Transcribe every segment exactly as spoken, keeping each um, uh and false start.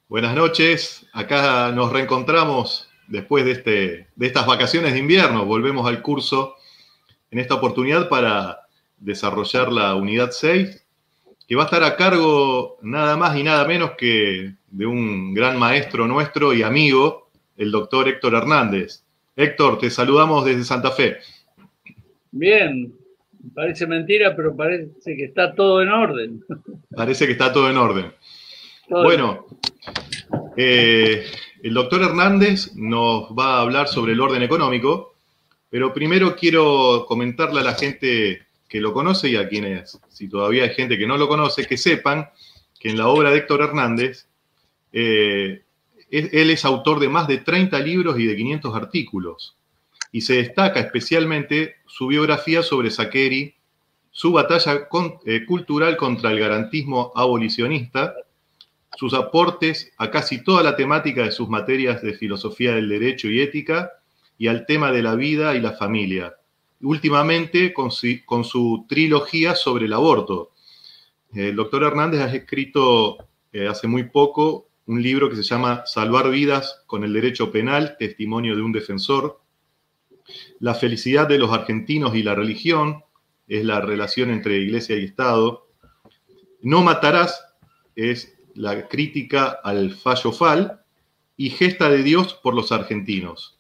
Buenas noches, acá nos reencontramos después de, este, de estas vacaciones de invierno. Volvemos al curso en esta oportunidad para desarrollar la unidad seis, que va a estar a cargo nada más y nada menos que de un gran maestro nuestro y amigo, el doctor Héctor Hernández. Héctor, te saludamos desde Santa Fe. Bien, parece mentira, pero parece que está todo en orden. Parece que está todo en orden. Todo Bueno, eh, el doctor Hernández nos va a hablar sobre el orden económico, pero primero quiero comentarle a la gente que lo conoce y a quienes, si todavía hay gente que no lo conoce, que sepan que en la obra de Héctor Hernández, eh, él es autor de más de treinta libros y de quinientos artículos, y se destaca especialmente su biografía sobre Saccheri, su batalla con, eh, cultural contra el garantismo abolicionista, sus aportes a casi toda la temática de sus materias de filosofía del derecho y ética, y al tema de la vida y la familia. Últimamente con su, con su trilogía sobre el aborto. El doctor Hernández ha escrito eh, hace muy poco un libro que se llama Salvar vidas con el derecho penal, testimonio de un defensor. La felicidad de los argentinos y la religión, es la relación entre iglesia y Estado. No matarás, es la crítica al fallo F A L, y Gesta de Dios por los argentinos.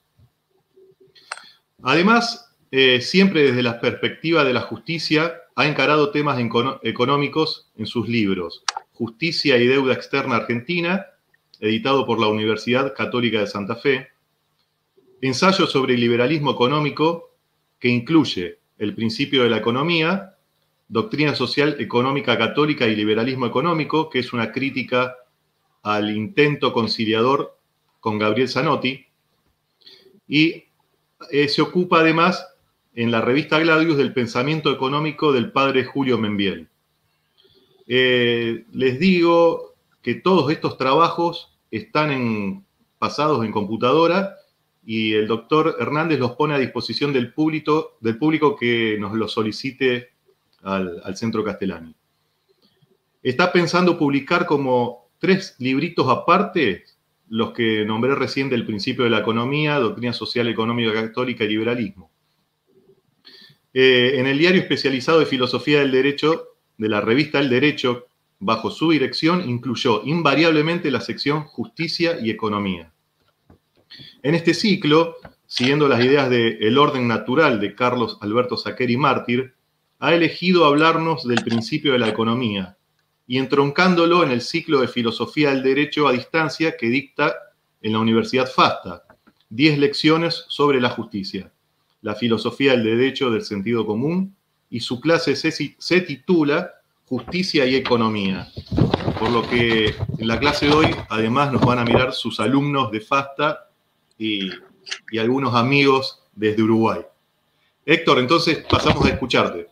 Además, eh, siempre desde la perspectiva de la justicia, ha encarado temas económicos en sus libros. Justicia y Deuda Externa Argentina, editado por la Universidad Católica de Santa Fe. Ensayo sobre el liberalismo económico, que incluye el principio de la economía, Doctrina Social Económica Católica y Liberalismo Económico, que es una crítica al intento conciliador con Gabriel Zanotti, y eh, se ocupa además en la revista Gladius del pensamiento económico del padre Julio Membiel. Eh, les digo que todos estos trabajos están en, pasados en computadora, y el doctor Hernández los pone a disposición del público, del público que nos lo solicite al, al Centro Castellani. Está pensando publicar como tres libritos aparte, los que nombré recién del principio de la economía, Doctrina Social Económica Católica y Liberalismo. Eh, en el diario especializado de Filosofía del Derecho, de la revista El Derecho, bajo su dirección, incluyó invariablemente la sección Justicia y Economía. En este ciclo, siguiendo las ideas de El orden natural de Carlos Alberto Saccheri Mártir, ha elegido hablarnos del principio de la economía y entroncándolo en el ciclo de Filosofía del Derecho a distancia que dicta en la Universidad FASTA, diez lecciones sobre la justicia, la filosofía del derecho del sentido común, y su clase se, se titula Justicia y Economía, por lo que en la clase de hoy además nos van a mirar sus alumnos de FASTA y, y algunos amigos desde Uruguay. Héctor, entonces pasamos a escucharte.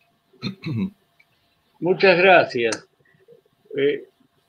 Muchas gracias. Eh,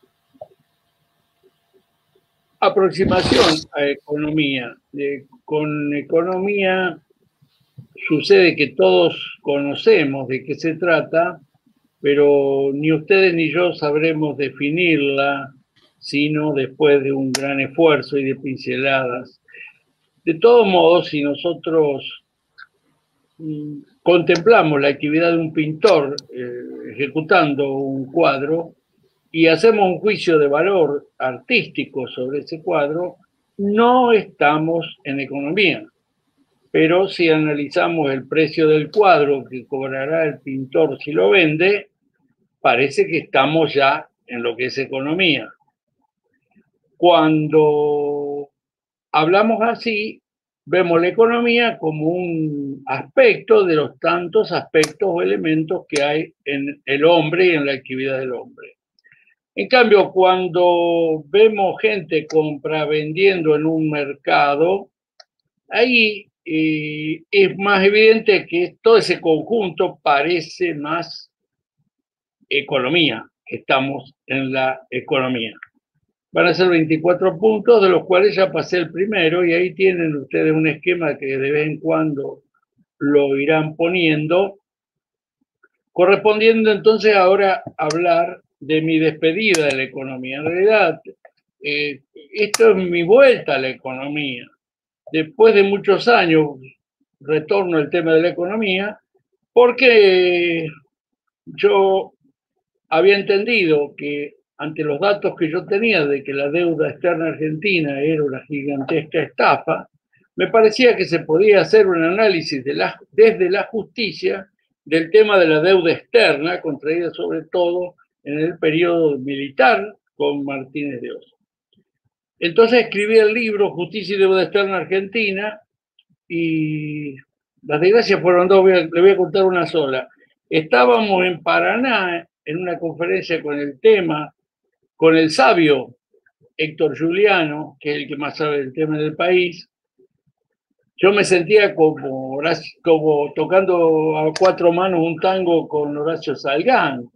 aproximación a economía. Eh, con economía sucede que todos conocemos de qué se trata, pero ni ustedes ni yo sabremos definirla, sino después de un gran esfuerzo y de pinceladas. De todos modos, si nosotros mm, contemplamos la actividad de un pintor eh, ejecutando un cuadro y hacemos un juicio de valor artístico sobre ese cuadro, no estamos en economía. Pero si analizamos el precio del cuadro que cobrará el pintor si lo vende, parece que estamos ya en lo que es economía. Cuando hablamos así, vemos la economía como un aspecto de los tantos aspectos o elementos que hay en el hombre y en la actividad del hombre. En cambio, cuando vemos gente compra vendiendo en un mercado, ahí eh, es más evidente que todo ese conjunto parece más economía, que estamos en la economía. Van a ser veinticuatro puntos, de los cuales ya pasé el primero, y ahí tienen ustedes un esquema que de vez en cuando lo irán poniendo, correspondiendo entonces ahora a hablar de mi despedida de la economía. En realidad, eh, esto es mi vuelta a la economía. Después de muchos años retorno al tema de la economía porque yo había entendido que ante los datos que yo tenía de que la deuda externa argentina era una gigantesca estafa, me parecía que se podía hacer un análisis de la, desde la justicia del tema de la deuda externa, contraída sobre todo en el periodo militar con Martínez de Oz. Entonces escribí el libro Justicia y Deuda Externa Argentina y las desgracias fueron dos, le voy a contar una sola. Estábamos en Paraná en una conferencia con el tema, con el sabio Héctor Juliano, que es el que más sabe del tema del país. Yo me sentía como, como tocando a cuatro manos un tango con Horacio Salgán.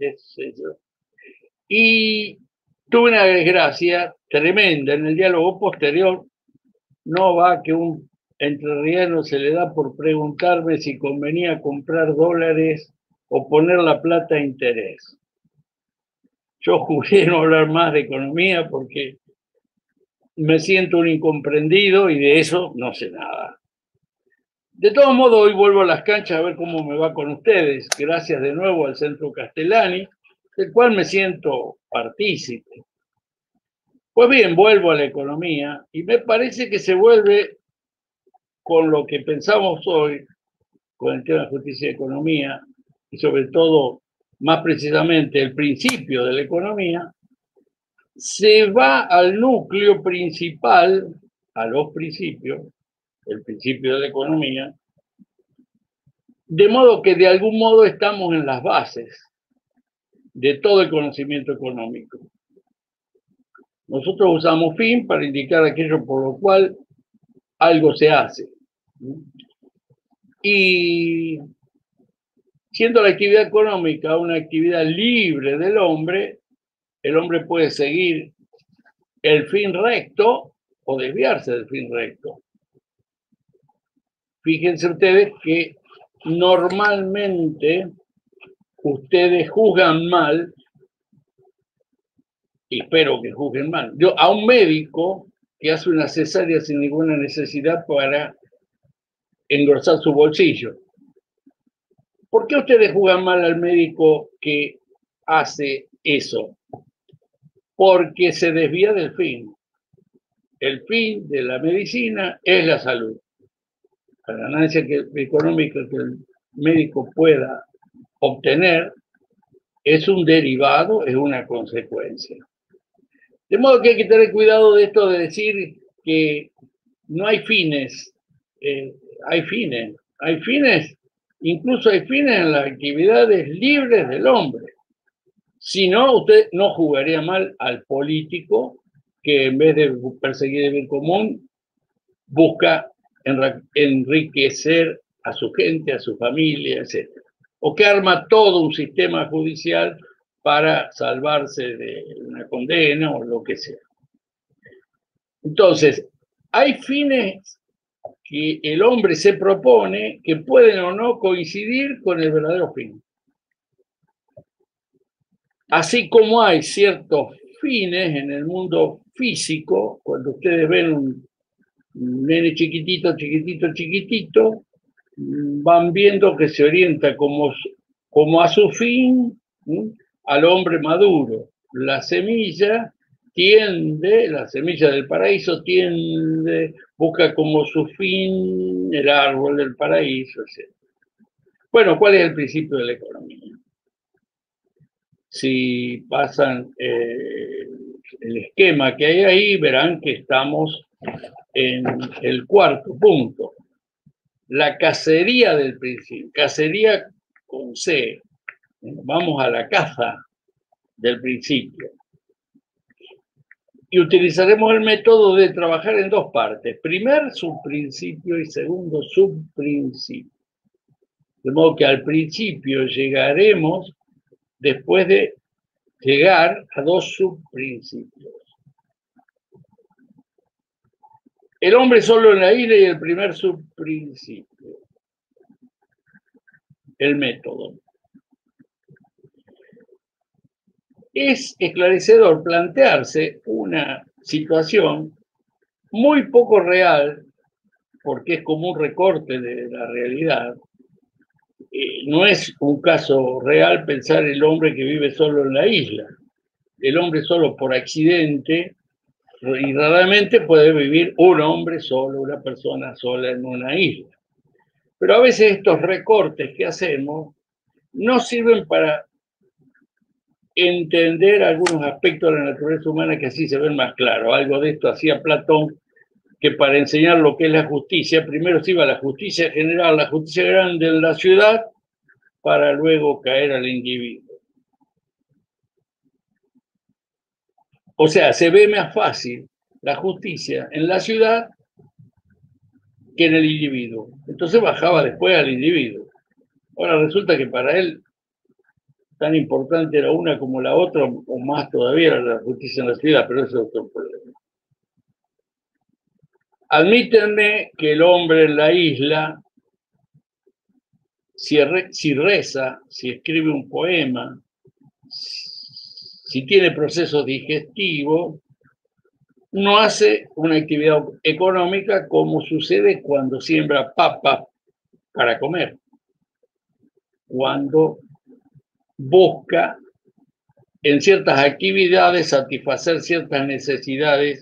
Y tuve una desgracia tremenda en el diálogo posterior. No va que un entrerriano se le da por preguntarme si convenía comprar dólares o poner la plata a interés. Yo juré no hablar más de economía porque me siento un incomprendido y de eso no sé nada. De todos modos, hoy vuelvo a las canchas a ver cómo me va con ustedes. Gracias de nuevo al Centro Castellani, del cual me siento partícipe. Pues bien, vuelvo a la economía y me parece que se vuelve con lo que pensamos hoy, con el tema de justicia y economía, y sobre todo, más precisamente, el principio de la economía, se va al núcleo principal, a los principios, el principio de la economía, de modo que de algún modo estamos en las bases de todo el conocimiento económico. Nosotros usamos fin para indicar aquello por lo cual algo se hace. Y siendo la actividad económica una actividad libre del hombre, el hombre puede seguir el fin recto o desviarse del fin recto. Fíjense ustedes que normalmente ustedes juzgan mal, y espero que juzguen mal, yo, a un médico que hace una cesárea sin ninguna necesidad para engrosar su bolsillo. ¿Por qué ustedes juzgan mal al médico que hace eso? Porque se desvía del fin. El fin de la medicina es la salud. La ganancia que, económica que el médico pueda obtener es un derivado, es una consecuencia. De modo que hay que tener cuidado de esto de decir que no hay fines. Eh, hay fines. Hay fines, incluso hay fines en las actividades libres del hombre. Si no, usted no jugaría mal al político que en vez de perseguir el bien común, busca enriquecer a su gente, a su familia, etcétera. O que arma todo un sistema judicial para salvarse de una condena o lo que sea. Entonces, hay fines que el hombre se propone que pueden o no coincidir con el verdadero fin. Así como hay ciertos fines en el mundo físico, cuando ustedes ven un nene chiquitito, chiquitito, chiquitito, van viendo que se orienta como, como a su fin, ¿sí?, al hombre maduro. La semilla tiende, la semilla del paraíso tiende, busca como su fin el árbol del paraíso, etcétera. Bueno, ¿cuál es el principio de la economía? Si pasan eh, el esquema que hay ahí, verán que estamos en el cuarto punto. La cacería del principio, cacería con C. Vamos a la caza del principio. Y utilizaremos el método de trabajar en dos partes. Primer subprincipio y segundo subprincipio. De modo que al principio llegaremos después de llegar a dos subprincipios. El hombre solo en la isla y el primer subprincipio. El método. Es esclarecedor plantearse una situación muy poco real, porque es como un recorte de la realidad. Eh, no es un caso real pensar el hombre que vive solo en la isla. El hombre solo por accidente, y raramente puede vivir un hombre solo, una persona sola en una isla. Pero a veces estos recortes que hacemos no sirven para entender algunos aspectos de la naturaleza humana que así se ven más claros. Algo de esto hacía Platón, que para enseñar lo que es la justicia, primero se iba a la justicia general, la justicia grande en la ciudad, para luego caer al individuo. O sea, se ve más fácil la justicia en la ciudad que en el individuo. Entonces bajaba después al individuo. Ahora resulta que para él tan importante era una como la otra, o más todavía era la justicia en la ciudad, pero eso es otro problema. Admítanme que el hombre en la isla, si, re, si reza, si escribe un poema, si tiene procesos digestivos, no hace una actividad económica como sucede cuando siembra papas para comer, cuando busca en ciertas actividades satisfacer ciertas necesidades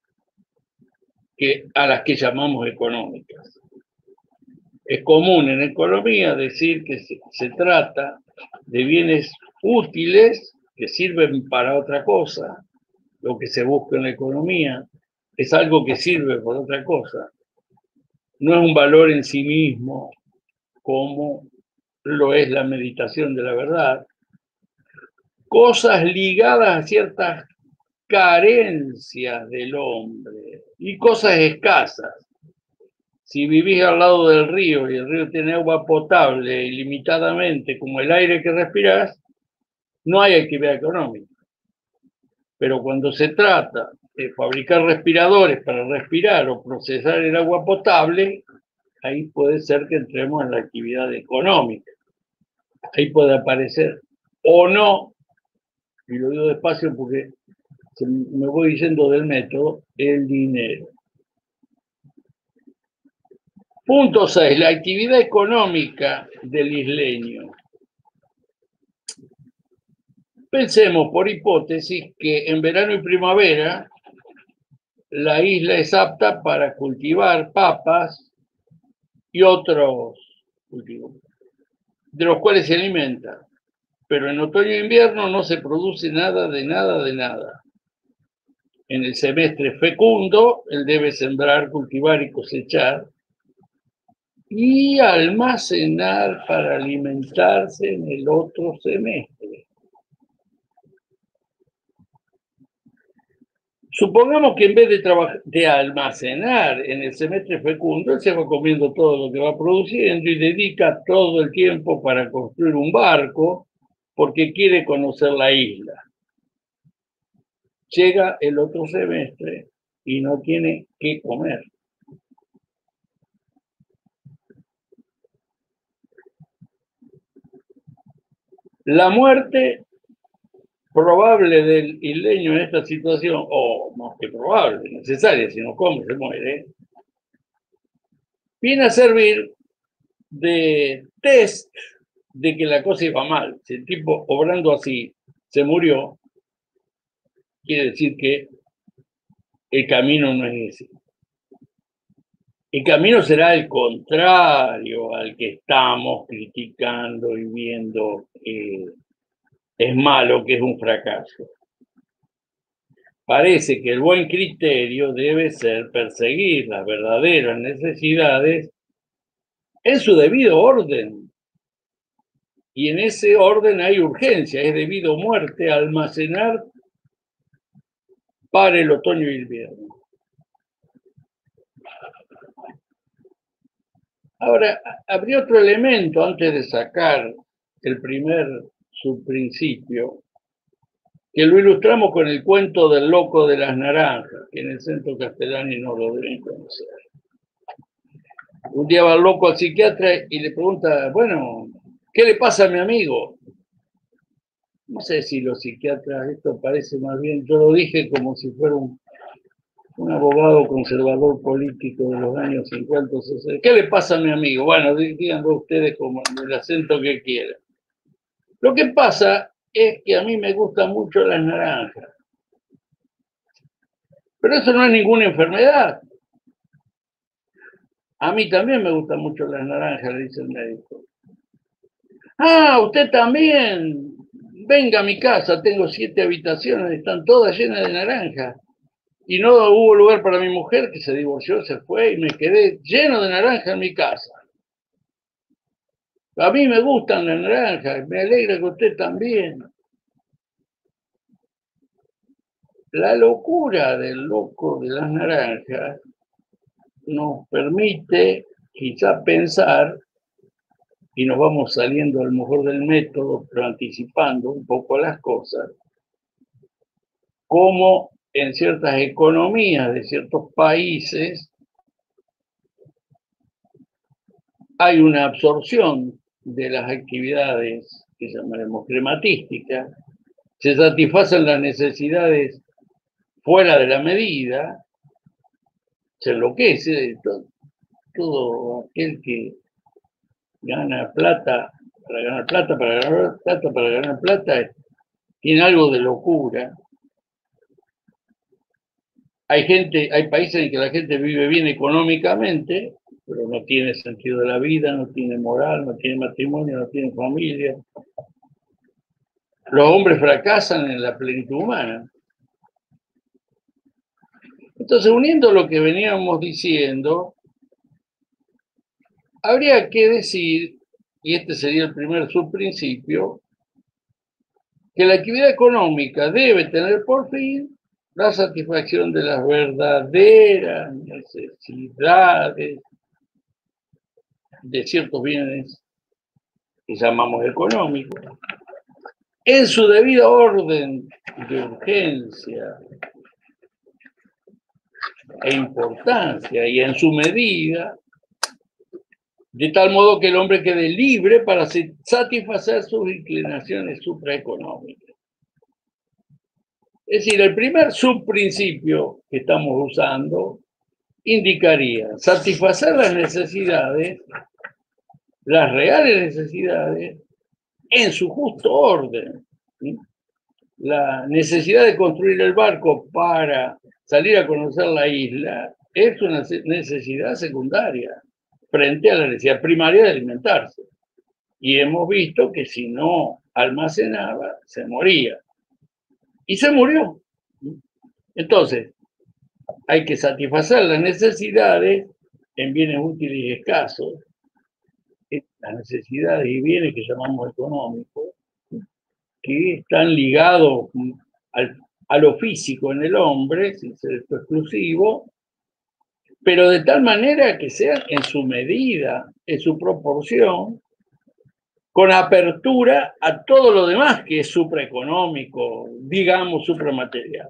que, a las que llamamos económicas. Es común en economía decir que se, se trata de bienes útiles que sirven para otra cosa. Lo que se busca en la economía es algo que sirve por otra cosa. No es un valor en sí mismo como lo es la meditación de la verdad. Cosas ligadas a ciertas carencias del hombre y cosas escasas. Si vivís al lado del río y el río tiene agua potable ilimitadamente como el aire que respirás, no hay actividad económica. Pero cuando se trata de fabricar respiradores para respirar o procesar el agua potable, ahí puede ser que entremos en la actividad económica. Ahí puede aparecer o no, y lo digo despacio porque me voy yendo del método, el dinero. Punto seis. La actividad económica del isleño. Pensemos por hipótesis que en verano y primavera la isla es apta para cultivar papas y otros cultivos, de los cuales se alimenta. Pero en otoño e invierno no se produce nada de nada de nada. En el semestre fecundo, él debe sembrar, cultivar y cosechar y almacenar para alimentarse en el otro semestre. Supongamos que en vez de, trabajar, de almacenar en el semestre fecundo, él se va comiendo todo lo que va produciendo y dedica todo el tiempo para construir un barco porque quiere conocer la isla. Llega el otro semestre y no tiene qué comer. La muerte probable del isleño en esta situación, o más que probable, necesaria, si no come se muere, viene a servir de test de que la cosa iba mal. Si el tipo obrando así se murió, quiere decir que el camino no es ese. El camino será el contrario al que estamos criticando y viendo que es malo, que es un fracaso. Parece que el buen criterio debe ser perseguir las verdaderas necesidades en su debido orden. Y en ese orden hay urgencia, es debido a muerte almacenar para el otoño y el invierno. Ahora, habría otro elemento antes de sacar el primer subprincipio, que lo ilustramos con el cuento del loco de las naranjas, que en el centro castellano no lo deben conocer. Un día va el loco al psiquiatra y le pregunta, bueno, ¿qué le pasa a mi amigo? No sé si los psiquiatras, esto parece más bien, yo lo dije como si fuera un, un abogado conservador político de los años cincuenta, sesenta. ¿Qué le pasa a mi amigo? Bueno, díganlo ustedes como el acento que quieran. Lo que pasa es que a mí me gustan mucho las naranjas. Pero eso no es ninguna enfermedad. A mí también me gustan mucho las naranjas, le dice el médico. Ah, usted también. Venga a mi casa, tengo siete habitaciones, están todas llenas de naranjas. Y no hubo lugar para mi mujer, que se divorció, se fue, y me quedé lleno de naranjas en mi casa. A mí me gustan las naranjas, me alegra que usted también. La locura del loco de las naranjas nos permite quizá pensar, y nos vamos saliendo a lo mejor del método, pero anticipando un poco las cosas, cómo en ciertas economías de ciertos países hay una absorción de las actividades que llamaremos crematísticas, se satisfacen las necesidades fuera de la medida, se enloquece todo, todo aquel que gana plata para ganar plata, para ganar plata, para ganar plata, tiene algo de locura. Hay gente, hay países en que la gente vive bien económicamente, pero no tiene sentido de la vida, no tiene moral, no tiene matrimonio, no tiene familia. Los hombres fracasan en la plenitud humana. Entonces, uniendo lo que veníamos diciendo, habría que decir, y este sería el primer subprincipio, que la actividad económica debe tener por fin la satisfacción de las verdaderas necesidades de ciertos bienes que llamamos económicos, en su debido orden de urgencia e importancia y en su medida, de tal modo que el hombre quede libre para satisfacer sus inclinaciones supraeconómicas. Es decir, el primer subprincipio que estamos usando indicaría satisfacer las necesidades, las reales necesidades, en su justo orden. ¿Sí? La necesidad de construir el barco para salir a conocer la isla es una necesidad secundaria frente a la necesidad primaria de alimentarse. Y hemos visto que si no almacenaba, se moría. Y se murió. Entonces, hay que satisfacer las necesidades en bienes útiles y escasos, las necesidades y bienes que llamamos económicos, que están ligados al, a lo físico en el hombre, sin ser esto exclusivo, pero de tal manera que sean en su medida, en su proporción, con apertura a todo lo demás que es supraeconómico, digamos supramaterial.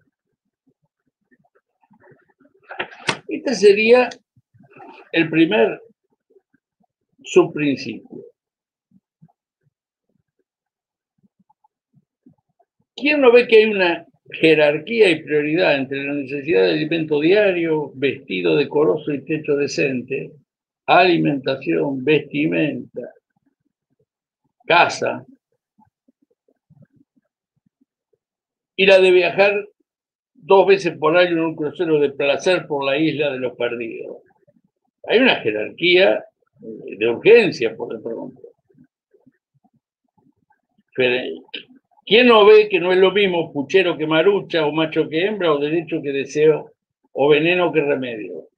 Este sería el primer subprincipio. ¿Quién no ve que hay una jerarquía y prioridad entre la necesidad de alimento diario, vestido decoroso y techo decente, alimentación, vestimenta, casa, y la de viajar dos veces por año en un crucero de placer por la isla de los perdidos? Hay una jerarquía de urgencia, por de pronto. ¿Quién no ve que no es lo mismo puchero que marucha, o macho que hembra, o derecho que deseo, o veneno que remedio?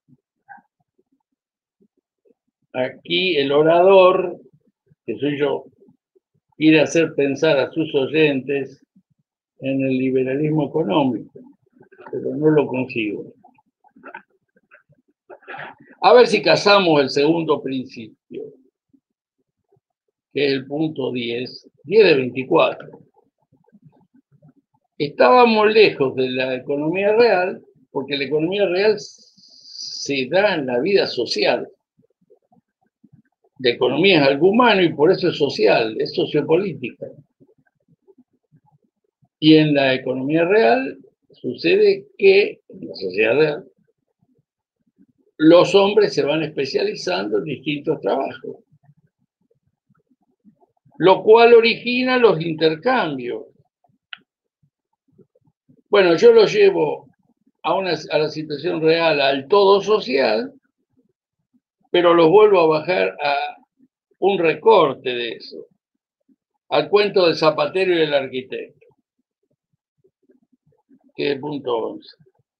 Aquí el orador, que soy yo, quiere hacer pensar a sus oyentes en el liberalismo económico, pero no lo consigo. A ver si casamos el segundo principio, que es el punto diez, diez de veinticuatro. Estábamos lejos de la economía real, porque la economía real se da en la vida social. La economía es algo humano y por eso es social, es sociopolítica. Y en la economía real sucede que en la sociedad los hombres se van especializando en distintos trabajos, lo cual origina los intercambios. Bueno, yo lo llevo a, una, a la situación real, al todo social, pero los vuelvo a bajar a un recorte de eso, al cuento del zapatero y del arquitecto, que es el punto once.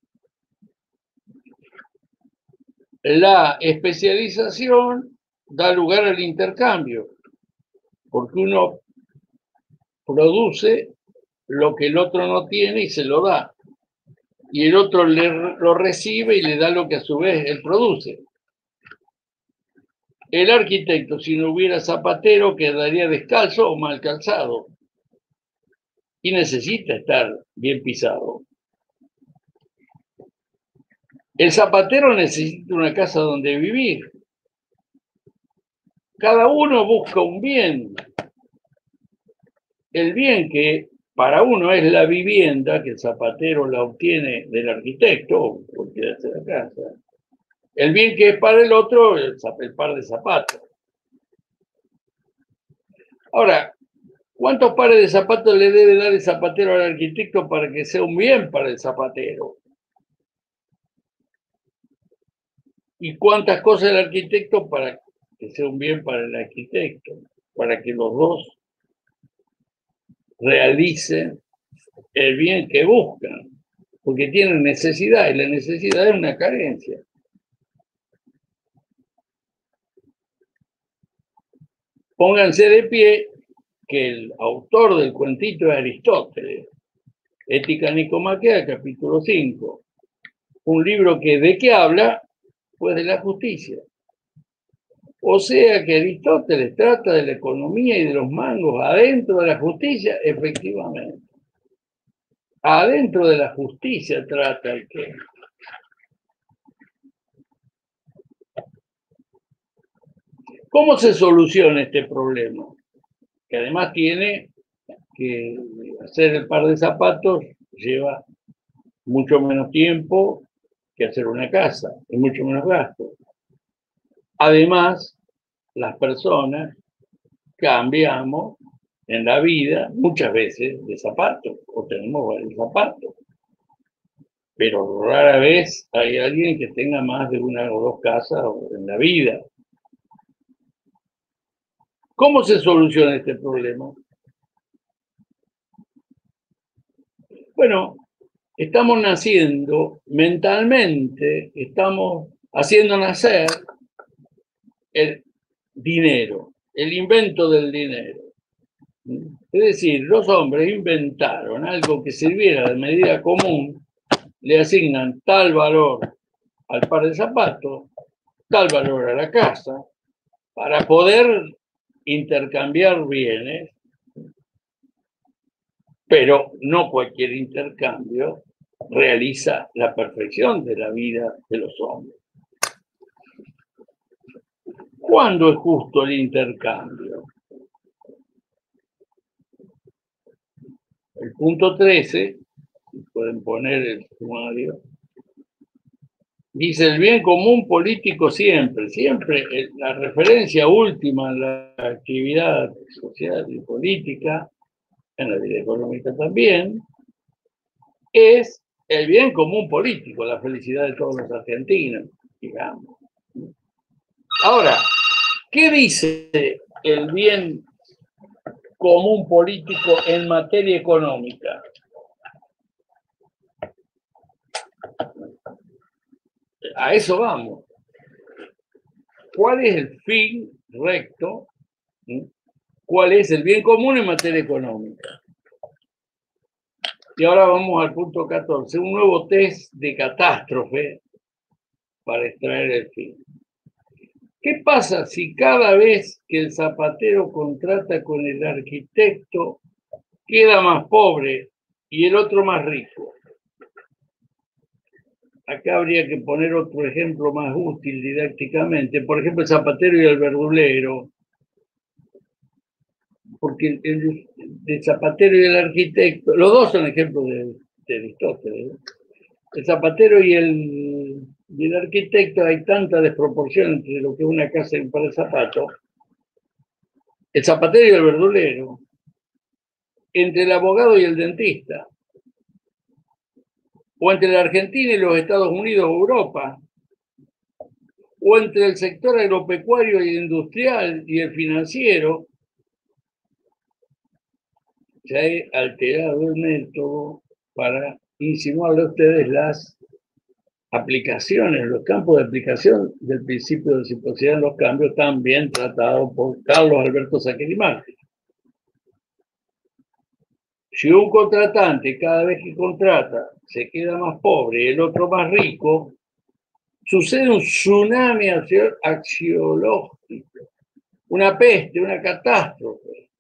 La especialización da lugar al intercambio, porque uno produce lo que el otro no tiene y se lo da, y el otro le, lo recibe y le da lo que a su vez él produce. El arquitecto, si no hubiera zapatero, quedaría descalzo o mal calzado, y necesita estar bien pisado. El zapatero necesita una casa donde vivir. Cada uno busca un bien. El bien que para uno es la vivienda, que el zapatero la obtiene del arquitecto, o cualquiera de la casa. El bien que es para el otro, el, el par de zapatos. Ahora, ¿cuántos pares de zapatos le debe dar el zapatero al arquitecto para que sea un bien para el zapatero? ¿Y cuántas cosas el arquitecto para que sea un bien para el arquitecto? Para que los dos realicen el bien que buscan, porque tienen necesidad, y la necesidad es una carencia. Pónganse de pie que el autor del cuentito es Aristóteles, Ética Nicomaquea, capítulo cinco, un libro que ¿de qué habla? Pues de la justicia. O sea que Aristóteles trata de la economía y de los mangos adentro de la justicia, efectivamente. Adentro de la justicia trata el que. ¿Cómo se soluciona este problema? Que además tiene que hacer el par de zapatos, lleva mucho menos tiempo que hacer una casa, y mucho menos gasto. Además, las personas cambiamos en la vida muchas veces de zapatos, o tenemos varios zapatos, pero rara vez hay alguien que tenga más de una o dos casas en la vida. ¿Cómo se soluciona este problema? Bueno, estamos naciendo mentalmente, estamos haciendo nacer el dinero, el invento del dinero. Es decir, los hombres inventaron algo que sirviera de medida común, le asignan tal valor al par de zapatos, tal valor a la casa, para poder intercambiar bienes, pero no cualquier intercambio realiza la perfección de la vida de los hombres. ¿Cuándo es justo el intercambio? El punto trece, pueden poner el sumario, dice el bien común político siempre, siempre la referencia última en la actividad social y política, en la vida económica también, es el bien común político, la felicidad de todos los argentinos, digamos. Ahora, ¿qué dice el bien común político en materia económica? A eso vamos. ¿Cuál es el fin recto? ¿Cuál es el bien común en materia económica? Y ahora vamos al punto catorce, un nuevo test de catástrofe para extraer el fin. ¿Qué pasa si cada vez que el zapatero contrata con el arquitecto queda más pobre y el otro más rico? Acá habría que poner otro ejemplo más útil didácticamente. Por ejemplo, el zapatero y el verdulero. Porque el, el, el zapatero y el arquitecto, los dos son ejemplos de de Aristóteles. El zapatero y el, y el arquitecto, hay tanta desproporción entre lo que es una casa y un par de zapatos. El zapatero y el verdulero, entre el abogado y el dentista, o entre la Argentina y los Estados Unidos o Europa, o entre el sector agropecuario y industrial y el financiero. Se ha alterado el método para insinuarle a ustedes las aplicaciones, los campos de aplicación del principio de reciprocidad en los cambios, tan bien tratado por Carlos Alberto Saccheri-Martin. Si un contratante cada vez que contrata se queda más pobre y el otro más rico, sucede un tsunami axiológico, una peste, una catástrofe.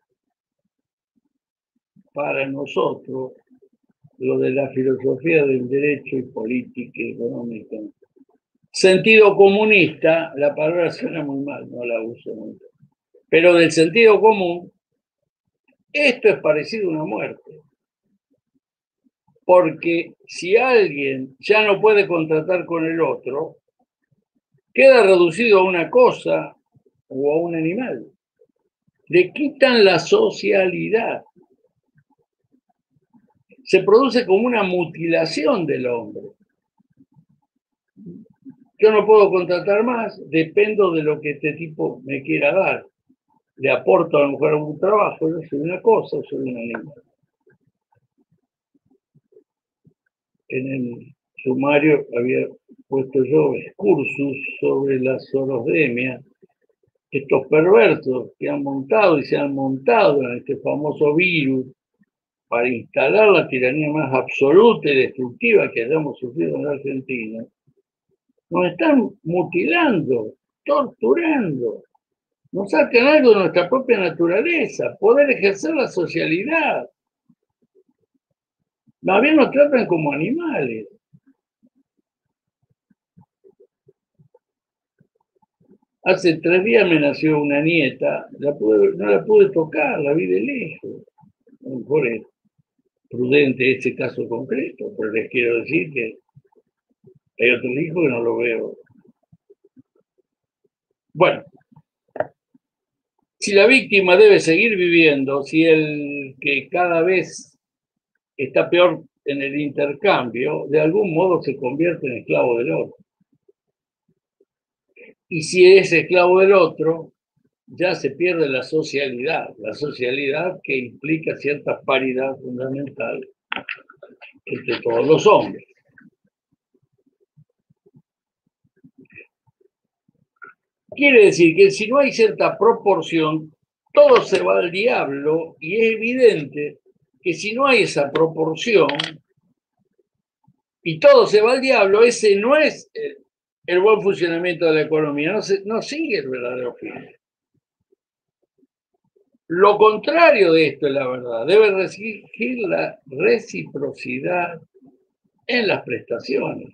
Para nosotros, lo de la filosofía del derecho y política y económica. Sentido comunista, la palabra suena muy mal, no la uso mucho. Pero del sentido común, esto es parecido a una muerte. Porque si alguien ya no puede contratar con el otro, queda reducido a una cosa o a un animal. Le quitan la socialidad. Se produce como una mutilación del hombre. Yo no puedo contratar más, dependo de lo que este tipo me quiera dar. Le aporto a lo mejor un trabajo, yo soy una cosa, soy un animal. En el sumario había puesto yo excursus sobre la sorosdemia, estos perversos que han montado y se han montado en este famoso virus para instalar la tiranía más absoluta y destructiva que hayamos sufrido en la Argentina, nos están mutilando, torturando, nos sacan algo de nuestra propia naturaleza, poder ejercer la socialidad. Más bien nos tratan como animales. Hace tres días me nació una nieta, la pude, no la pude tocar, la vi de lejos. A lo mejor es prudente este caso concreto, pero les quiero decir que hay otros hijos que no lo veo. Bueno, si la víctima debe seguir viviendo, si el que cada vez está peor en el intercambio, de algún modo se convierte en esclavo del otro. Y si es esclavo del otro, ya se pierde la socialidad, la socialidad que implica cierta paridad fundamental entre todos los hombres. Quiere decir que si no hay cierta proporción, todo se va al diablo, y es evidente que si no hay esa proporción y todo se va al diablo, ese no es el, el buen funcionamiento de la economía, no, se, no sigue el verdadero fin. Lo contrario de esto es la verdad, debe regir la reciprocidad en las prestaciones.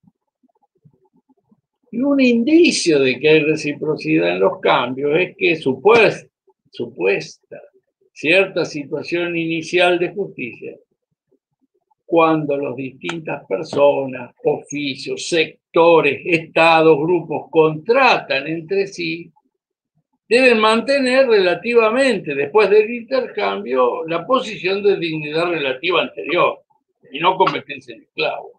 Y un indicio de que hay reciprocidad en los cambios es que supuesta, supuesta cierta situación inicial de justicia, cuando las distintas personas, oficios, sectores, estados, grupos contratan entre sí, deben mantener relativamente, después del intercambio, la posición de dignidad relativa anterior y no convertirse en esclavos.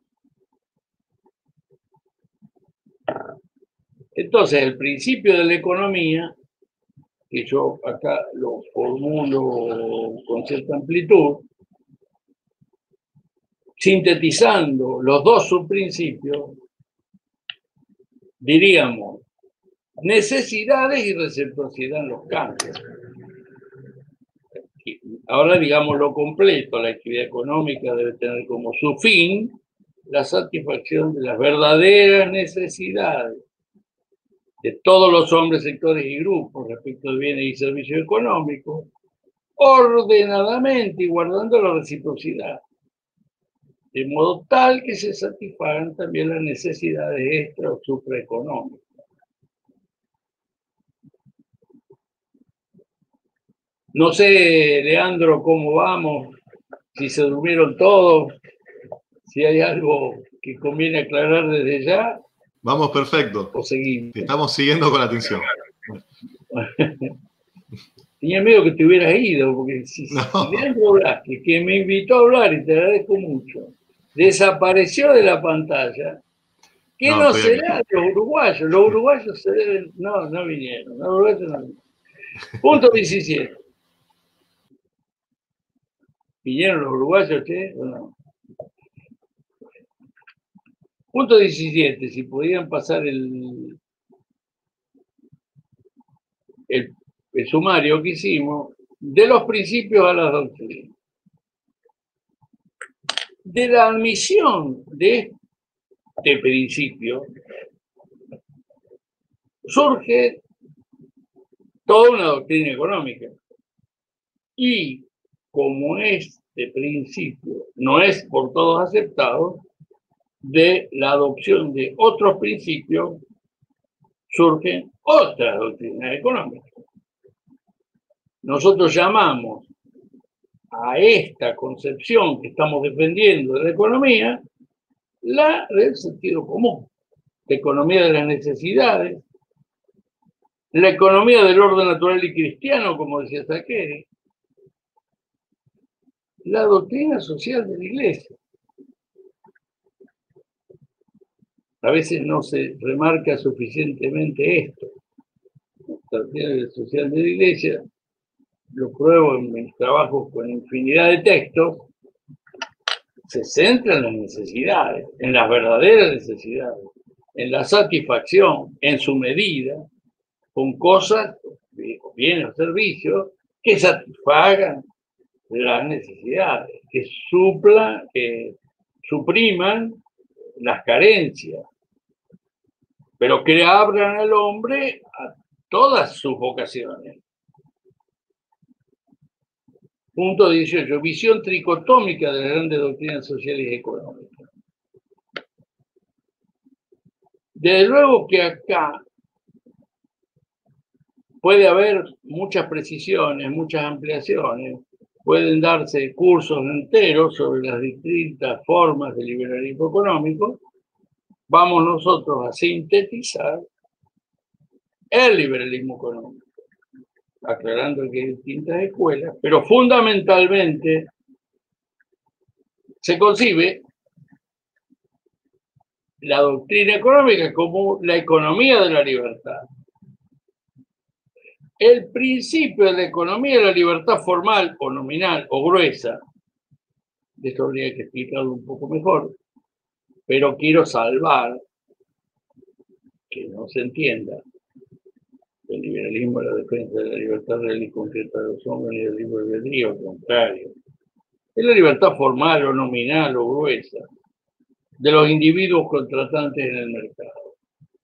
Entonces, el principio de la economía, que yo acá lo formulo con cierta amplitud, sintetizando los dos subprincipios, diríamos necesidades y reciprocidad en los cambios. Ahora digamos lo completo, la actividad económica debe tener como su fin la satisfacción de las verdaderas necesidades de todos los hombres, sectores y grupos respecto de bienes y servicios económicos, ordenadamente y guardando la reciprocidad, de modo tal que se satisfagan también las necesidades extra o supraeconómicas. No sé, Leandro, cómo vamos, si se durmieron todos. si hay algo que conviene aclarar desde ya. Vamos, perfecto. O seguimos. Te estamos siguiendo con atención. Tenía miedo que te hubieras ido, porque si, no. si Leandro Blasquez, que me invitó a hablar y te agradezco mucho, desapareció de la pantalla, ¿qué no, no será de los uruguayos? Los uruguayos se deben... No, no vinieron. Los uruguayos no vinieron. Punto diecisiete. ¿Vinieron los uruguayos, che? ¿O no? Punto diecisiete. Si podían pasar el, el, el sumario que hicimos, de los principios a las doctrinas. De la admisión de este principio surge toda una doctrina económica. Y como este principio no es por todos aceptado, de la adopción de otros principios surgen otras doctrinas económicas. Nosotros llamamos a esta concepción que estamos defendiendo de la economía la del sentido común, la economía de las necesidades, la economía del orden natural y cristiano, como decía Saccheri, la doctrina social de la Iglesia. A veces no se remarca suficientemente esto. La doctrina social de la Iglesia, lo pruebo en mis trabajos con infinidad de textos, se centra en las necesidades, en las verdaderas necesidades, en la satisfacción, en su medida, con cosas, bienes o servicios, que satisfagan las necesidades, que suplan, que supriman las carencias, pero que abran al hombre a todas sus vocaciones. Punto dieciocho. Visión tricotómica de las grandes doctrinas sociales y económicas. Desde luego que acá puede haber muchas precisiones, muchas ampliaciones, pueden darse cursos enteros sobre las distintas formas de liberalismo económico. Vamos nosotros a sintetizar el liberalismo económico, aclarando que hay distintas escuelas, pero fundamentalmente se concibe la doctrina económica como la economía de la libertad. El principio de la economía de la libertad formal o nominal o gruesa, de esto habría que explicarlo un poco mejor, pero quiero salvar que no se entienda el liberalismo es la defensa de la libertad real y concreta de los hombres y del libre albedrío, al contrario. Es la libertad formal o nominal o gruesa de los individuos contratantes en el mercado.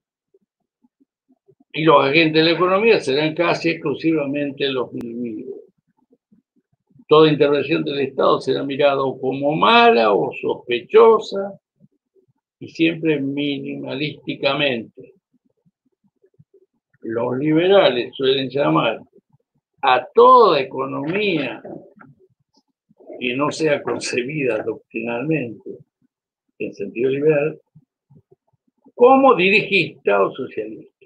Y los agentes de la economía serán casi exclusivamente los individuos. Toda intervención del Estado será mirado como mala o sospechosa y siempre minimalísticamente. Los liberales suelen llamar a toda economía que no sea concebida doctrinalmente en sentido liberal como dirigista o socialista.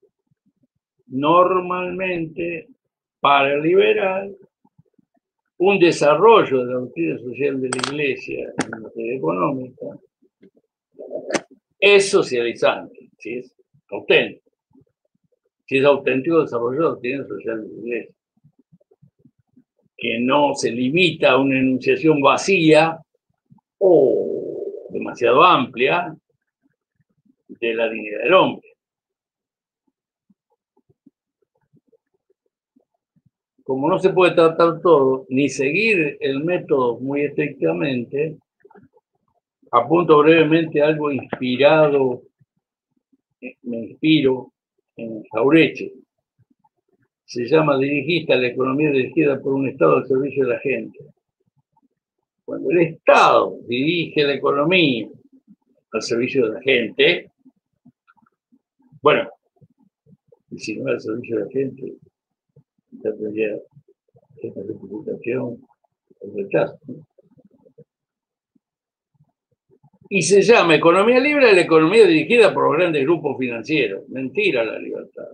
Normalmente, para el liberal, un desarrollo de la doctrina social de la Iglesia en materia económica es socializante, si es auténtico. Si es auténtico desarrollo de la doctrina social de la Iglesia, que no se limita a una enunciación vacía o demasiado amplia de la dignidad del hombre. Como no se puede tratar todo, ni seguir el método muy estrictamente, apunto brevemente algo inspirado, me inspiro en Jauretche. Se llama dirigista la economía dirigida por un Estado al servicio de la gente. Cuando el Estado dirige la economía al servicio de la gente, bueno, y si no al servicio de la gente, ya tendría esta justificación, el rechazo. Y se llama economía libre la economía dirigida por los grandes grupos financieros. Mentira la libertad.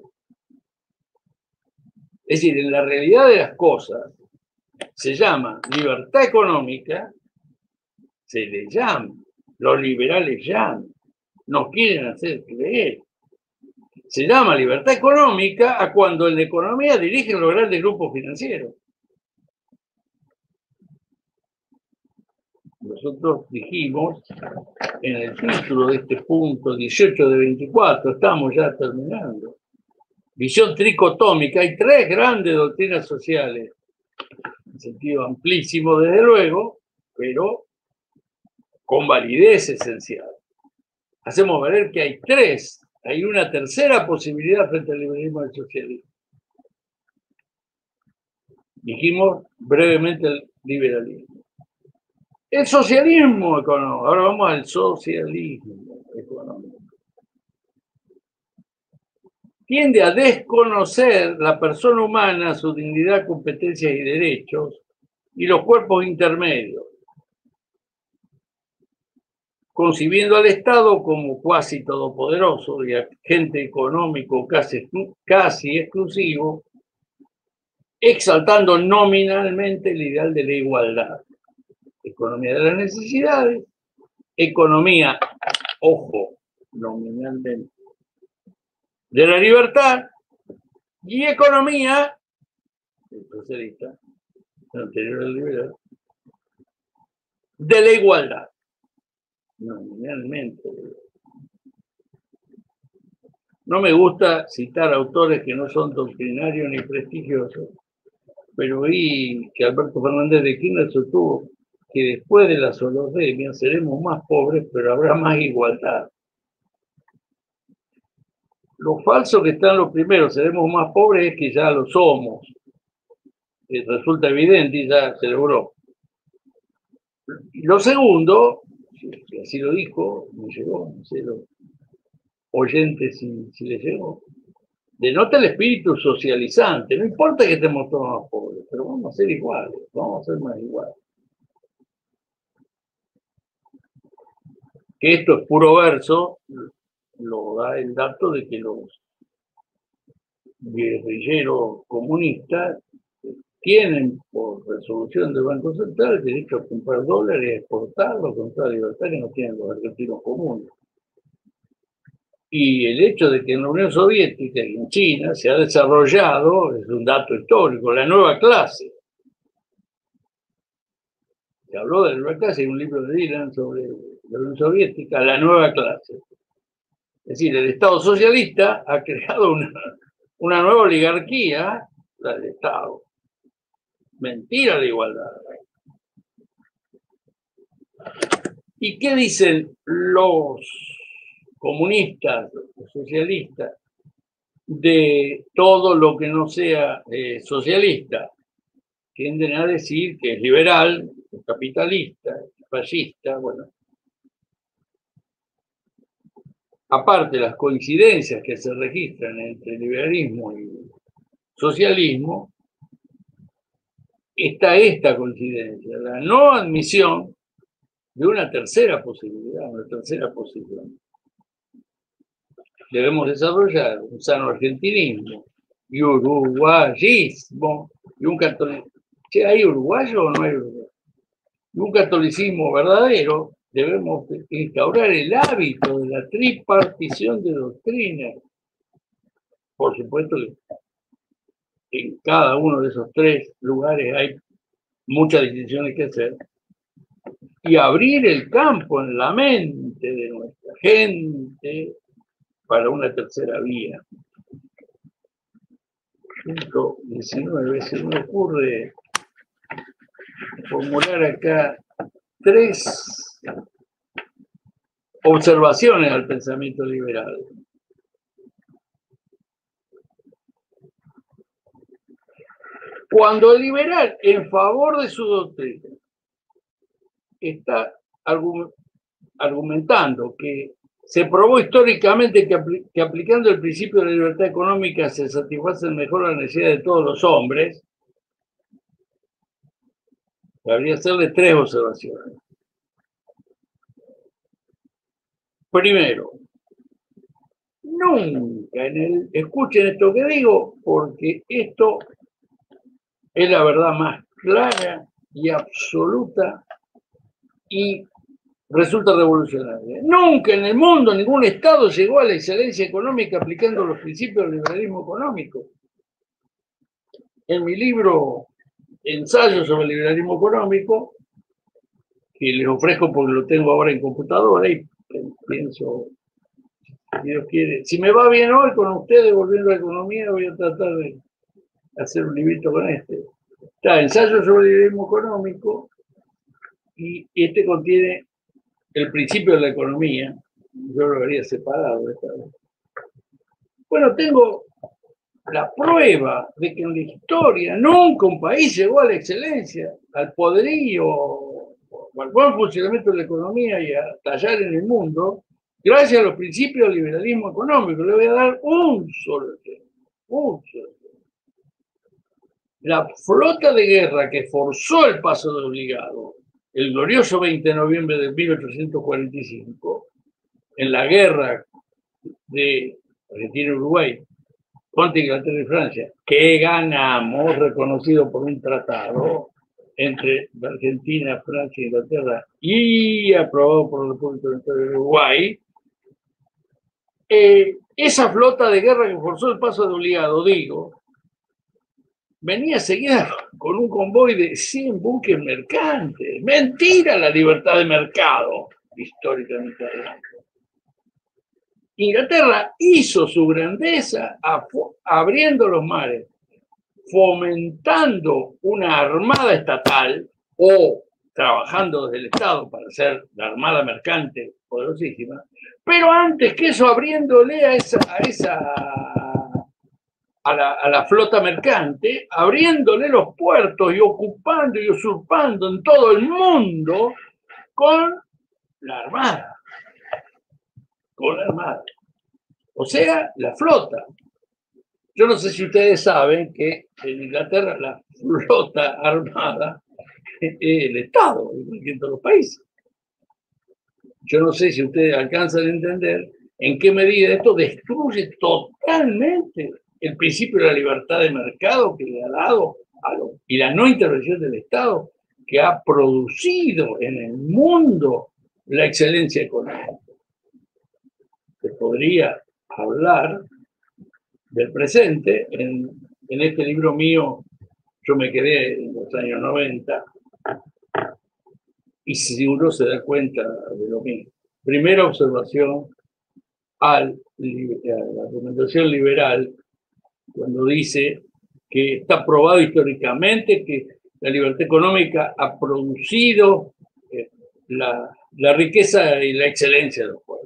Es decir, en la realidad de las cosas se llama libertad económica, se le llama, los liberales llaman, nos quieren hacer creer. Se llama libertad económica a cuando en la economía dirigen los grandes grupos financieros. Nosotros dijimos en el título de este punto dieciocho de veinticuatro, estamos ya terminando, visión tricotómica, hay tres grandes doctrinas sociales, en sentido amplísimo desde luego, pero con validez esencial. Hacemos ver que hay tres, hay una tercera posibilidad frente al liberalismo y al socialismo. Dijimos brevemente el liberalismo. El socialismo económico, ahora vamos al socialismo económico. Tiende a desconocer la persona humana, su dignidad, competencias y derechos, y los cuerpos intermedios, concibiendo al Estado como cuasi todopoderoso y agente económico casi, casi exclusivo, exaltando nominalmente el ideal de la igualdad. Economía de las necesidades, economía, ojo, nominalmente, de la libertad, y economía, el socialista, el anterior al liberal, de la igualdad, nominalmente. No me gusta citar autores que no son doctrinarios ni prestigiosos, pero vi que Alberto Fernández de Kirchner sostuvo que después de la soldemia seremos más pobres, pero habrá más igualdad. Lo falso que está en lo primero, seremos más pobres, es que ya lo somos. Eh, resulta evidente y ya se logró. Y lo segundo, si así lo dijo, me llegó, no sé, los oyentes si, si le llegó, denota el espíritu socializante. No importa que estemos todos más pobres, pero vamos a ser iguales, vamos a ser más iguales. Que esto es puro verso, lo da el dato de que los guerrilleros comunistas tienen por resolución del Banco Central el derecho a comprar dólares y a exportarlos con toda libertad que no tienen los argentinos comunes. Y el hecho de que en la Unión Soviética y en China se ha desarrollado, es un dato histórico, la nueva clase. Se habló de la nueva clase, hay un libro de Dylan sobre la Unión Soviética, la nueva clase. Es decir, el Estado socialista ha creado una, una nueva oligarquía, la del Estado. Mentira la igualdad. ¿Y qué dicen los comunistas, los socialistas, de todo lo que no sea eh, socialista? Tienden a decir que es liberal, es capitalista, es fascista, bueno. Aparte de las coincidencias que se registran entre liberalismo y socialismo, está esta coincidencia, la no admisión de una tercera posibilidad, una tercera posición. Debemos desarrollar un sano argentinismo y uruguayismo y un catolicismo. ¿Hay uruguayo o no hay uruguayo? Y un catolicismo verdadero. Debemos instaurar el hábito de la tripartición de doctrinas. Por supuesto que en cada uno de esos tres lugares hay muchas decisiones que hacer. Y abrir el campo en la mente de nuestra gente para una tercera vía. Punto diecinueve, se me ocurre formular acá tres observaciones al pensamiento liberal. Cuando el liberal, en favor de su doctrina, está argumentando que se probó históricamente que, apl que aplicando el principio de la libertad económica se satisfacen mejor las necesidades de todos los hombres, habría que hacerle tres observaciones. Primero, nunca en el, escuchen esto que digo, porque esto es la verdad más clara y absoluta y resulta revolucionaria. Nunca en el mundo ningún Estado llegó a la excelencia económica aplicando los principios del liberalismo económico. En mi libro Ensayo sobre el liberalismo económico, que les ofrezco porque lo tengo ahora en computadora y pienso, si Dios quiere, si me va bien hoy con ustedes volviendo a la economía, voy a tratar de hacer un librito con este. Está Ensayo sobre el liberalismo económico y este contiene el principio de la economía. Yo lo habría separado esta vez. Bueno, tengo la prueba de que en la historia nunca un país llegó a la excelencia, al poderío, al buen funcionamiento de la economía y a tallar en el mundo, gracias a los principios del liberalismo económico. Le voy a dar un solo ejemplo. Un solo ejemplo. La flota de guerra que forzó el paso de obligado, el glorioso veinte de noviembre de mil ochocientos cuarenta y cinco, en la guerra de Argentina y Uruguay, contra Inglaterra y Francia, que ganamos, reconocido por un tratado entre Argentina, Francia e Inglaterra y aprobado por la República Oriental de Uruguay, eh, esa flota de guerra que forzó el paso de obligado, digo, venía seguida con un convoy de cien buques mercantes. Mentira la libertad de mercado, históricamente hablando. Inglaterra hizo su grandeza abriendo los mares, fomentando una armada estatal o trabajando desde el Estado para hacer la armada mercante poderosísima, pero antes que eso abriéndole a esa, a esa a la, a la flota mercante, abriéndole los puertos y ocupando y usurpando en todo el mundo con la armada. Con la armada. O sea, la flota. Yo no sé si ustedes saben que en Inglaterra la flota armada es el Estado, igual que en todos los países. Yo no sé si ustedes alcanzan a entender en qué medida esto destruye totalmente el principio de la libertad de mercado que le ha dado a lo, y la no intervención del Estado que ha producido en el mundo la excelencia económica. Se podría hablar del presente. En, en este libro mío yo me quedé en los años noventa y si uno se da cuenta de lo mismo. Primera observación al, a la argumentación liberal cuando dice que está probado históricamente que la libertad económica ha producido eh, la, la riqueza y la excelencia de los pueblos.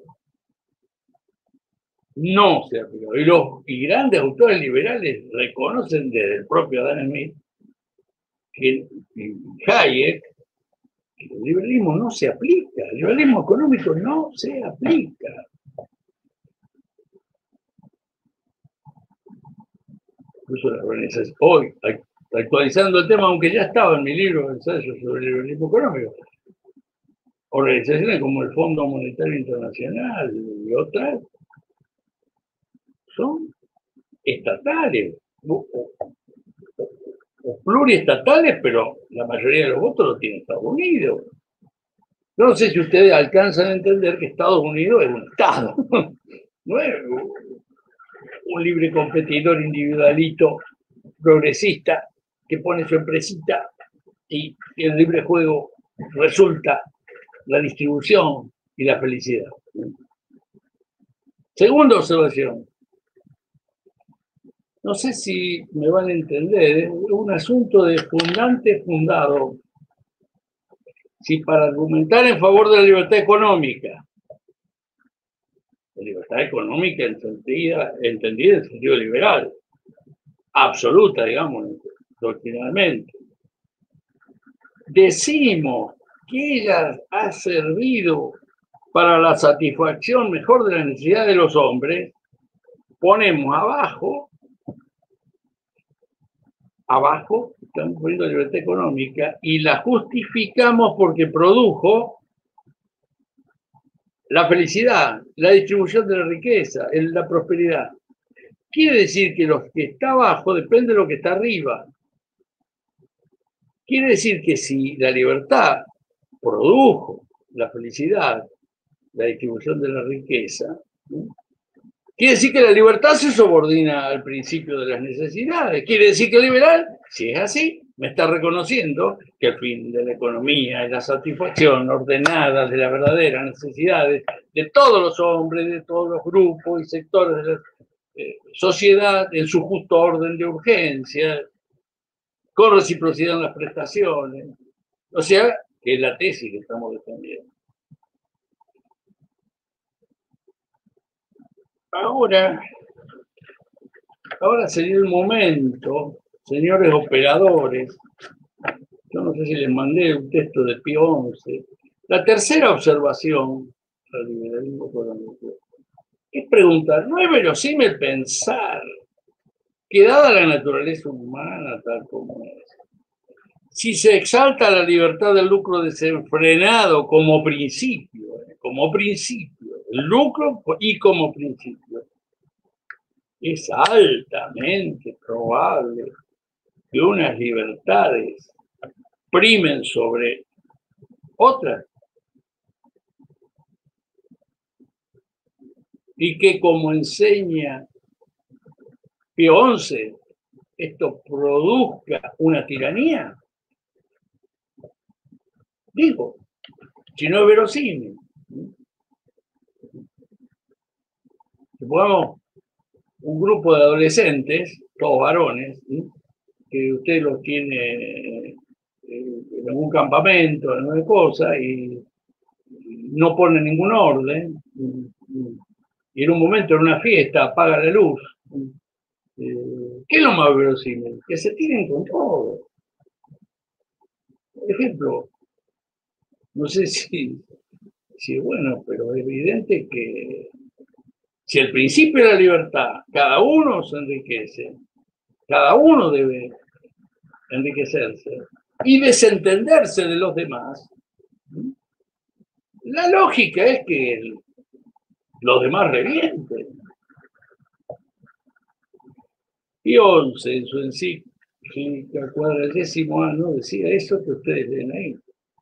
No se ha aplicado. Y los y grandes autores liberales reconocen desde el propio Adam Smith que Hayek que el liberalismo no se aplica, el liberalismo económico no se aplica. Incluso la organización, hoy, actualizando el tema, aunque ya estaba en mi libro Ensayo sobre el liberalismo económico, organizaciones como el Fondo Monetario Internacional y otras son estatales o, o, o pluriestatales, pero la mayoría de los votos los tiene Estados Unidos. No sé si ustedes alcanzan a entender que Estados Unidos es un Estado, no es un libre competidor individualito progresista que pone su empresita y el libre juego resulta la distribución y la felicidad. Segunda observación. No sé si me van a entender, es un asunto de fundante fundado. Si para argumentar en favor de la libertad económica, la libertad económica entendida, entendida en sentido liberal, absoluta, digamos, doctrinalmente, decimos que ella ha servido para la satisfacción mejor de la necesidad de los hombres, ponemos abajo abajo, estamos poniendo libertad económica y la justificamos porque produjo la felicidad, la distribución de la riqueza, la prosperidad. Quiere decir que lo que está abajo depende de lo que está arriba. Quiere decir que si la libertad produjo la felicidad, la distribución de la riqueza, ¿no? Quiere decir que la libertad se subordina al principio de las necesidades. Quiere decir que el liberal, si es así, me está reconociendo que el fin de la economía es la satisfacción ordenada de las verdaderas necesidades de todos los hombres, de todos los grupos y sectores de la eh, sociedad en su justo orden de urgencia, con reciprocidad en las prestaciones. O sea, que es la tesis que estamos defendiendo. Ahora, ahora sería el momento, señores operadores, yo no sé si les mandé un texto de Pío once, la tercera observación al liberalismo económico es preguntar, ¿no es verosímil pensar que dada la naturaleza humana tal como es, si se exalta la libertad del lucro desenfrenado como principio, como principio, el lucro y como principio, es altamente probable que unas libertades primen sobre otras y que, como enseña Pío once, esto produzca una tiranía? Digo, si no es verosímil. Supongamos un grupo de adolescentes, todos varones, que usted los tiene en algún campamento, en alguna cosa, y no pone ningún orden, y en un momento, en una fiesta, apaga la luz. ¿Qué es lo más verosímil? Que se tiren con todo. Por ejemplo, no sé si, si es bueno, pero es evidente que si el principio de la libertad, cada uno se enriquece, cada uno debe enriquecerse y desentenderse de los demás, la lógica es que el, los demás revienten. Y once, en su encíclica cuadragésimo año, decía eso que ustedes ven ahí.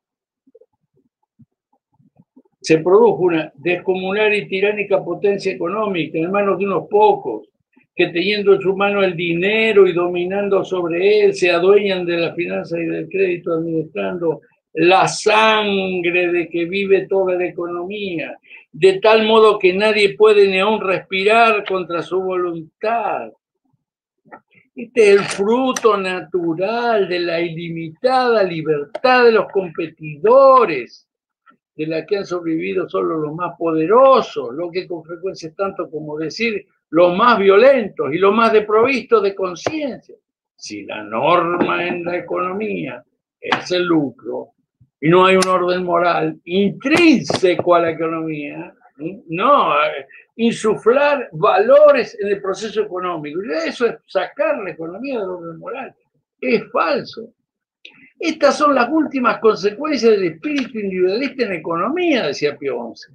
Se produjo una descomunal y tiránica potencia económica en manos de unos pocos, que teniendo en su mano el dinero y dominando sobre él, se adueñan de la finanza y del crédito, administrando la sangre de que vive toda la economía, de tal modo que nadie puede ni aún respirar contra su voluntad. Este es el fruto natural de la ilimitada libertad de los competidores, de la que han sobrevivido solo los más poderosos, lo que con frecuencia es tanto como decir los más violentos y los más desprovistos de conciencia. Si la norma en la economía es el lucro y no hay un orden moral intrínseco a la economía, no, insuflar valores en el proceso económico, y eso es sacar la economía del orden moral, es falso. Estas son las últimas consecuencias del espíritu individualista en economía, decía Pío once.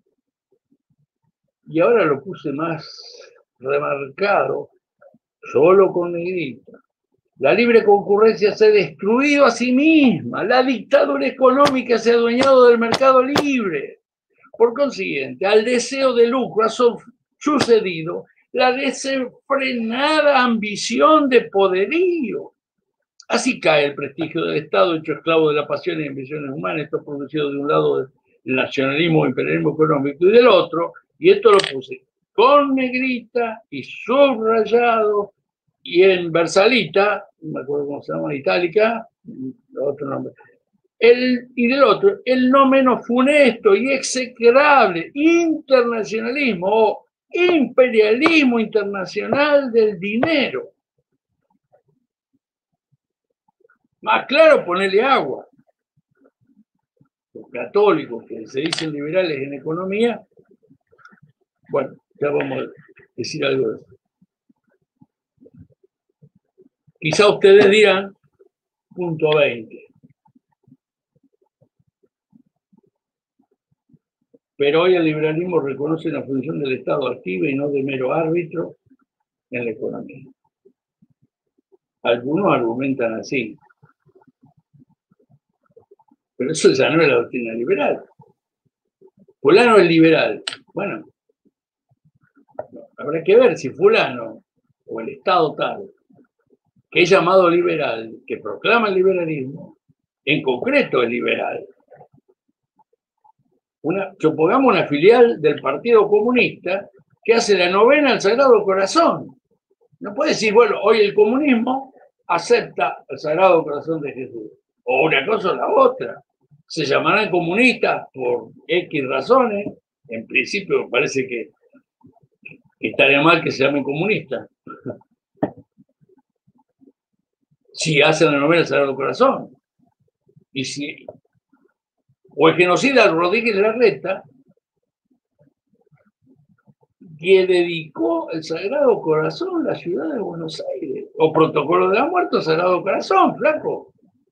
Y ahora lo puse más remarcado, solo con negrita. La libre concurrencia se ha destruido a sí misma, la dictadura económica se ha adueñado del mercado libre. Por consiguiente, al deseo de lucro ha sucedido la desenfrenada ambición de poderío. Así cae el prestigio del Estado, hecho esclavo de la pasión y ambiciones humanas, esto producido de un lado del nacionalismo o imperialismo económico y del otro, y esto lo puse con negrita y subrayado y en versalita, no me acuerdo cómo se llama, itálica, otro nombre, el, y del otro, el no menos funesto y execrable internacionalismo o imperialismo internacional del dinero. Más claro, ponerle agua. Los católicos que se dicen liberales en economía, bueno, ya vamos a decir algo de eso. Quizá ustedes dirán, punto veinte. pero hoy el liberalismo reconoce la función del Estado activa y no de mero árbitro en la economía. Algunos argumentan así, pero eso ya no es la doctrina liberal. Fulano es liberal. Bueno, habrá que ver si fulano o el Estado tal, que es llamado liberal, que proclama el liberalismo, en concreto es liberal. Una, supongamos una filial del Partido Comunista que hace la novena al Sagrado Corazón. No puede decir, bueno, hoy el comunismo acepta el Sagrado Corazón de Jesús. O una cosa o la otra. Se llamarán comunistas por X razones. En principio me parece que, que estaría mal que se llamen comunistas. Si hacen la novena al Sagrado Corazón. Y si... O el genocida Rodríguez Larreta, que dedicó el Sagrado Corazón a la ciudad de Buenos Aires. O Protocolo de la Muerte, Sagrado Corazón, flaco.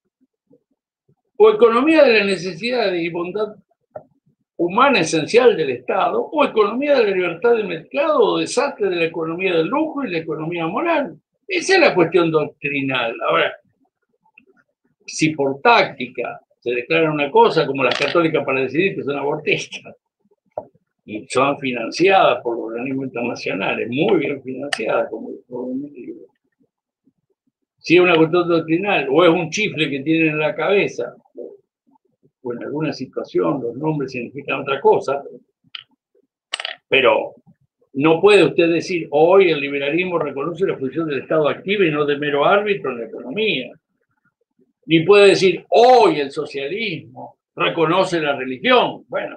O economía de la necesidad y bondad humana esencial del Estado, o economía de la libertad de mercado, o desastre de la economía del lujo y la economía moral. Esa es la cuestión doctrinal. Ahora, si por táctica se declara una cosa, como las católicas para decidir que son abortistas, y son financiadas por los organismos internacionales, muy bien financiadas, como el libro. Si es una cuestión doctrinal, o es un chifle que tienen en la cabeza, o en alguna situación los nombres significan otra cosa, pero no puede usted decir, hoy el liberalismo reconoce la función del Estado activo y no de mero árbitro en la economía. Ni puede decir, hoy el socialismo reconoce la religión. Bueno,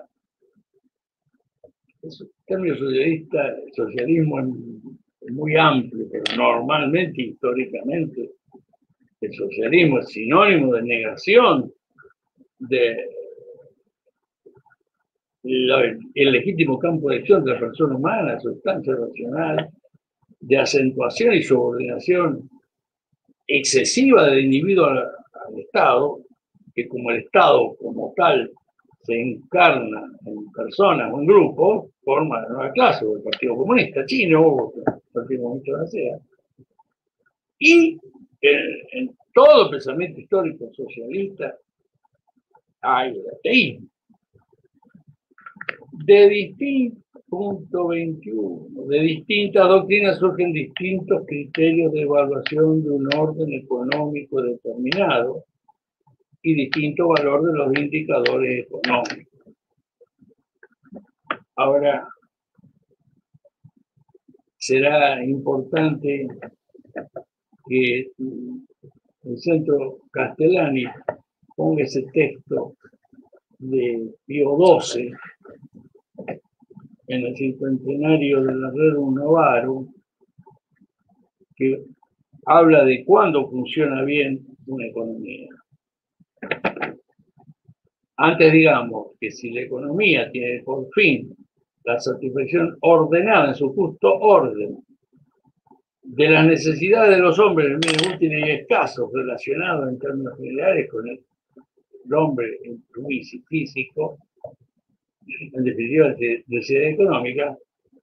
el término socialista, socialismo es muy amplio, pero normalmente, históricamente, el socialismo es sinónimo de negación de la, el legítimo campo de acción de la persona humana, sustancia racional, de acentuación y subordinación excesiva del individuo al, al Estado, que como el Estado como tal se encarna en personas o en grupos, forma la nueva clase, o el Partido Comunista Chino, o el Partido Comunista de la SEA. Y en, en todo pensamiento histórico socialista hay el ateísmo. De distinto punto veintiuno, de distintas doctrinas surgen distintos criterios de evaluación de un orden económico determinado y distinto valor de los indicadores económicos. Ahora, será importante que el Centro Castellani ponga ese texto de Pío doce en el cincuentenario de la Rerum Novarum, que habla de cuándo funciona bien una economía. Antes digamos que si la economía tiene por fin la satisfacción ordenada en su justo orden de las necesidades de los hombres en bienes útiles y escasos relacionados en términos generales con el, el hombre en su físico, en definitiva de necesidad económica,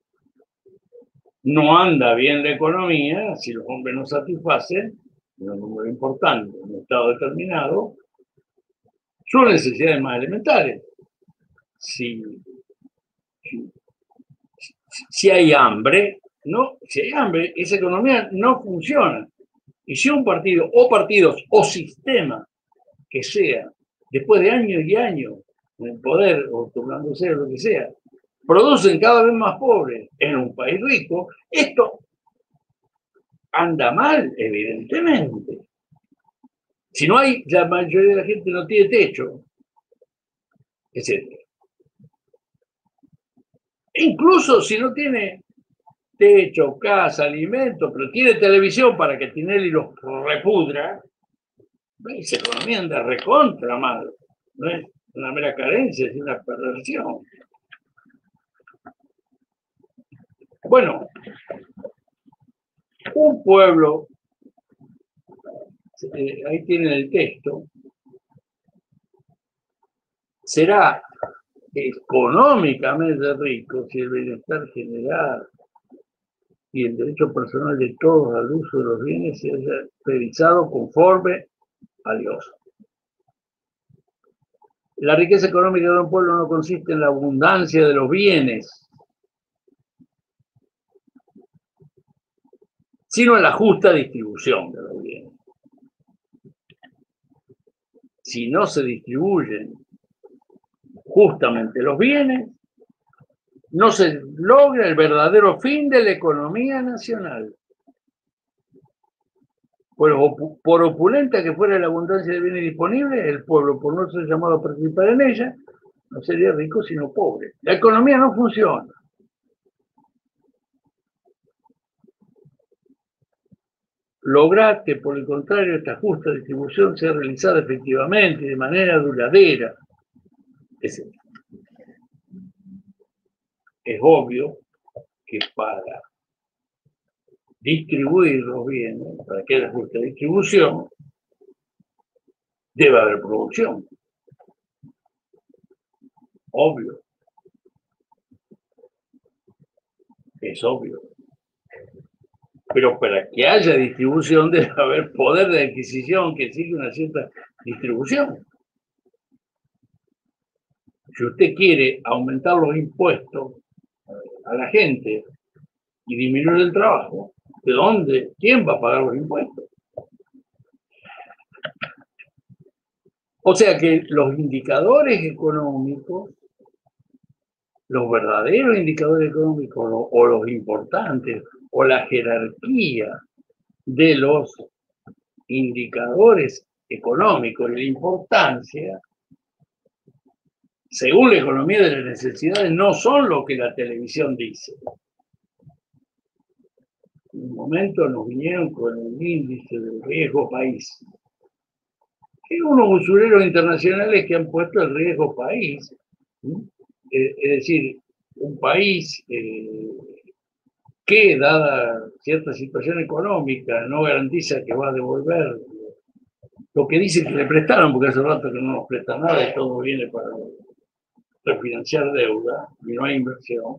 no anda bien la economía si los hombres no satisfacen, un número importante, en un estado determinado, sus necesidades más elementales. Si, si, si hay hambre, no, si hay hambre, esa economía no funciona. Y si un partido, o partidos, o sistema que sea, después de años y años en el poder, o tomándose lo que sea, producen cada vez más pobres en un país rico, esto anda mal, evidentemente. Si no hay, la mayoría de la gente no tiene techo, etcétera. Incluso si no tiene techo, casa, alimento, pero tiene televisión para que Tinelli los repudra, esa economía anda recontra mal. No es una mera carencia, es una perversión. Bueno, un pueblo, eh, ahí tienen el texto, será económicamente ricos y el bienestar general y el derecho personal de todos al uso de los bienes se haya realizado conforme a Dios. La riqueza económica de un pueblo no consiste en la abundancia de los bienes, sino en la justa distribución de los bienes. Si no se distribuyen justamente los bienes, no se logra el verdadero fin de la economía nacional. Por, por opulenta que fuera la abundancia de bienes disponibles, el pueblo, por no ser llamado a participar en ella, no sería rico sino pobre. La economía no funciona. Lograr que, por el contrario, esta justa distribución sea realizada efectivamente, de manera duradera. Es, es obvio que para distribuir los bienes, para que haya justa distribución, debe haber producción. Obvio. Es obvio. Pero para que haya distribución debe haber poder de adquisición que sigue una cierta distribución. Si usted quiere aumentar los impuestos a la gente y disminuir el trabajo, ¿de dónde? ¿Quién va a pagar los impuestos? O sea que los indicadores económicos, los verdaderos indicadores económicos o, o los importantes, o la jerarquía de los indicadores económicos y la importancia, según la economía de las necesidades, no son lo que la televisión dice. En un momento nos vinieron con el índice del riesgo país. Hay unos usureros internacionales que han puesto el riesgo país, ¿sí? Es decir, un país eh, que, dada cierta situación económica, no garantiza que va a devolver lo que dicen que le prestaron, porque hace rato que no nos prestan nada y todo viene para refinanciar deuda y no hay inversión.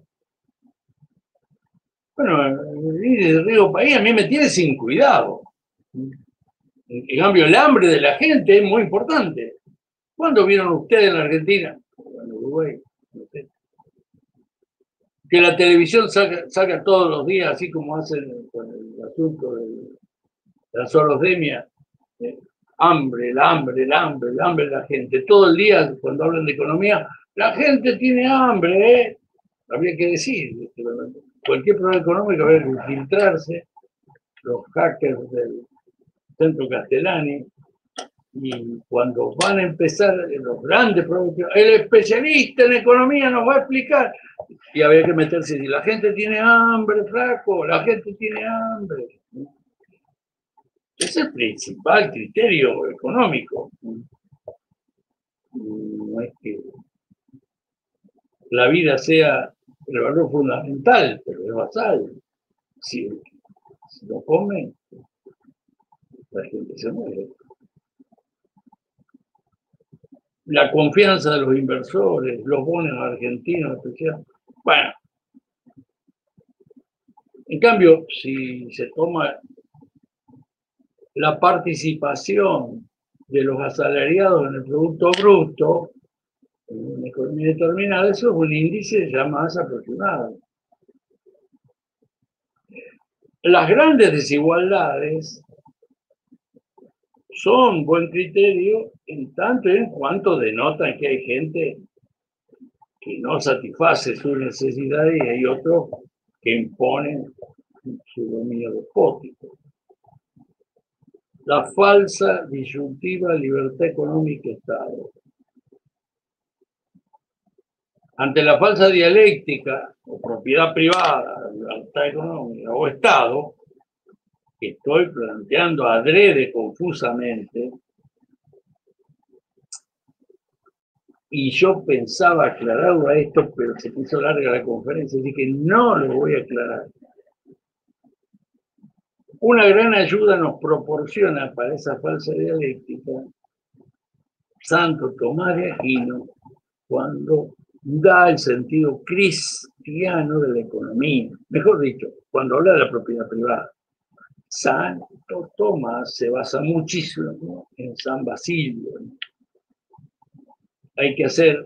Bueno, el riesgo país a mí me tiene sin cuidado. En cambio, el hambre de la gente es muy importante. ¿Cuándo vieron ustedes en la Argentina? En Uruguay, no sé. Que la televisión saca, saca todos los días, así como hacen con el asunto de la zoología, eh, hambre, el hambre, el hambre, el hambre de la gente. Todo el día, cuando hablan de economía, la gente tiene hambre, ¿eh? Habría que decir, cualquier problema económico debe infiltrarse, los hackers del Centro Castellani, y cuando van a empezar los grandes problemas, el especialista en economía nos va a explicar, y habría que meterse, si la gente tiene hambre, flaco, la gente tiene hambre. Ese es el principal criterio económico. No es que la vida sea el valor fundamental, pero es basal. Si, si lo comen, la gente se muere. La confianza de los inversores, los bonos argentinos, especial. Bueno, en cambio, si se toma la participación de los asalariados en el Producto Bruto, en una economía determinada, eso es un índice ya más aproximado. Las grandes desigualdades son buen criterio en tanto y en cuanto denotan que hay gente que no satisface sus necesidades y hay otros que imponen su dominio despótico. La falsa disyuntiva libertad económica y Estado. Ante la falsa dialéctica o propiedad privada, libertad económica o Estado, que estoy planteando adrede confusamente, y yo pensaba aclararlo a esto, pero se hizo larga la conferencia, así que no lo voy a aclarar. Una gran ayuda nos proporciona para esa falsa dialéctica Santo Tomás de Aquino, cuando da el sentido cristiano de la economía. Mejor dicho, cuando habla de la propiedad privada. Santo Tomás se basa muchísimo en San Basilio. Hay que hacer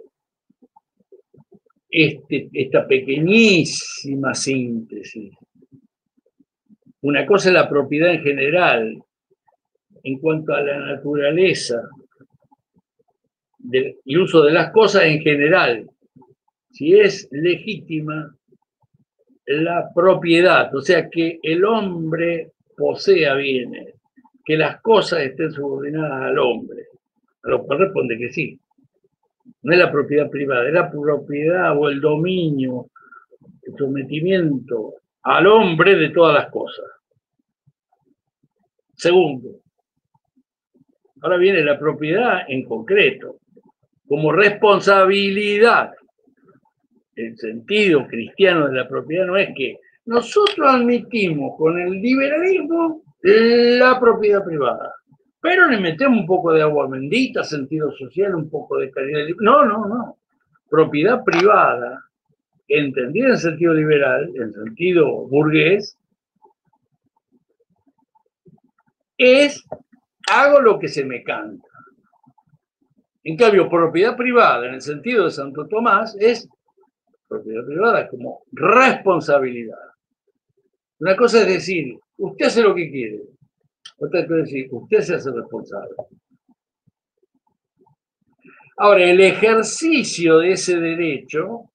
este, esta pequeñísima síntesis. Una cosa es la propiedad en general, en cuanto a la naturaleza del, y uso de las cosas en general. Si es legítima la propiedad, o sea, que el hombre posea bienes, que las cosas estén subordinadas al hombre, a lo cual responde que sí. No es la propiedad privada, es la propiedad o el dominio, el sometimiento al hombre de todas las cosas. Segundo, ahora viene la propiedad en concreto, como responsabilidad. El sentido cristiano de la propiedad no es que nosotros admitimos con el liberalismo la propiedad privada, pero le metemos un poco de agua bendita, sentido social, un poco de calidad de... No, no, no. Propiedad privada, entendida en sentido liberal, en sentido burgués, es hago lo que se me canta. En cambio, propiedad privada, en el sentido de Santo Tomás, es propiedad privada como responsabilidad. Una cosa es decir, usted hace lo que quiere. Otra cosa es decir, usted se hace responsable. Ahora, el ejercicio de ese derecho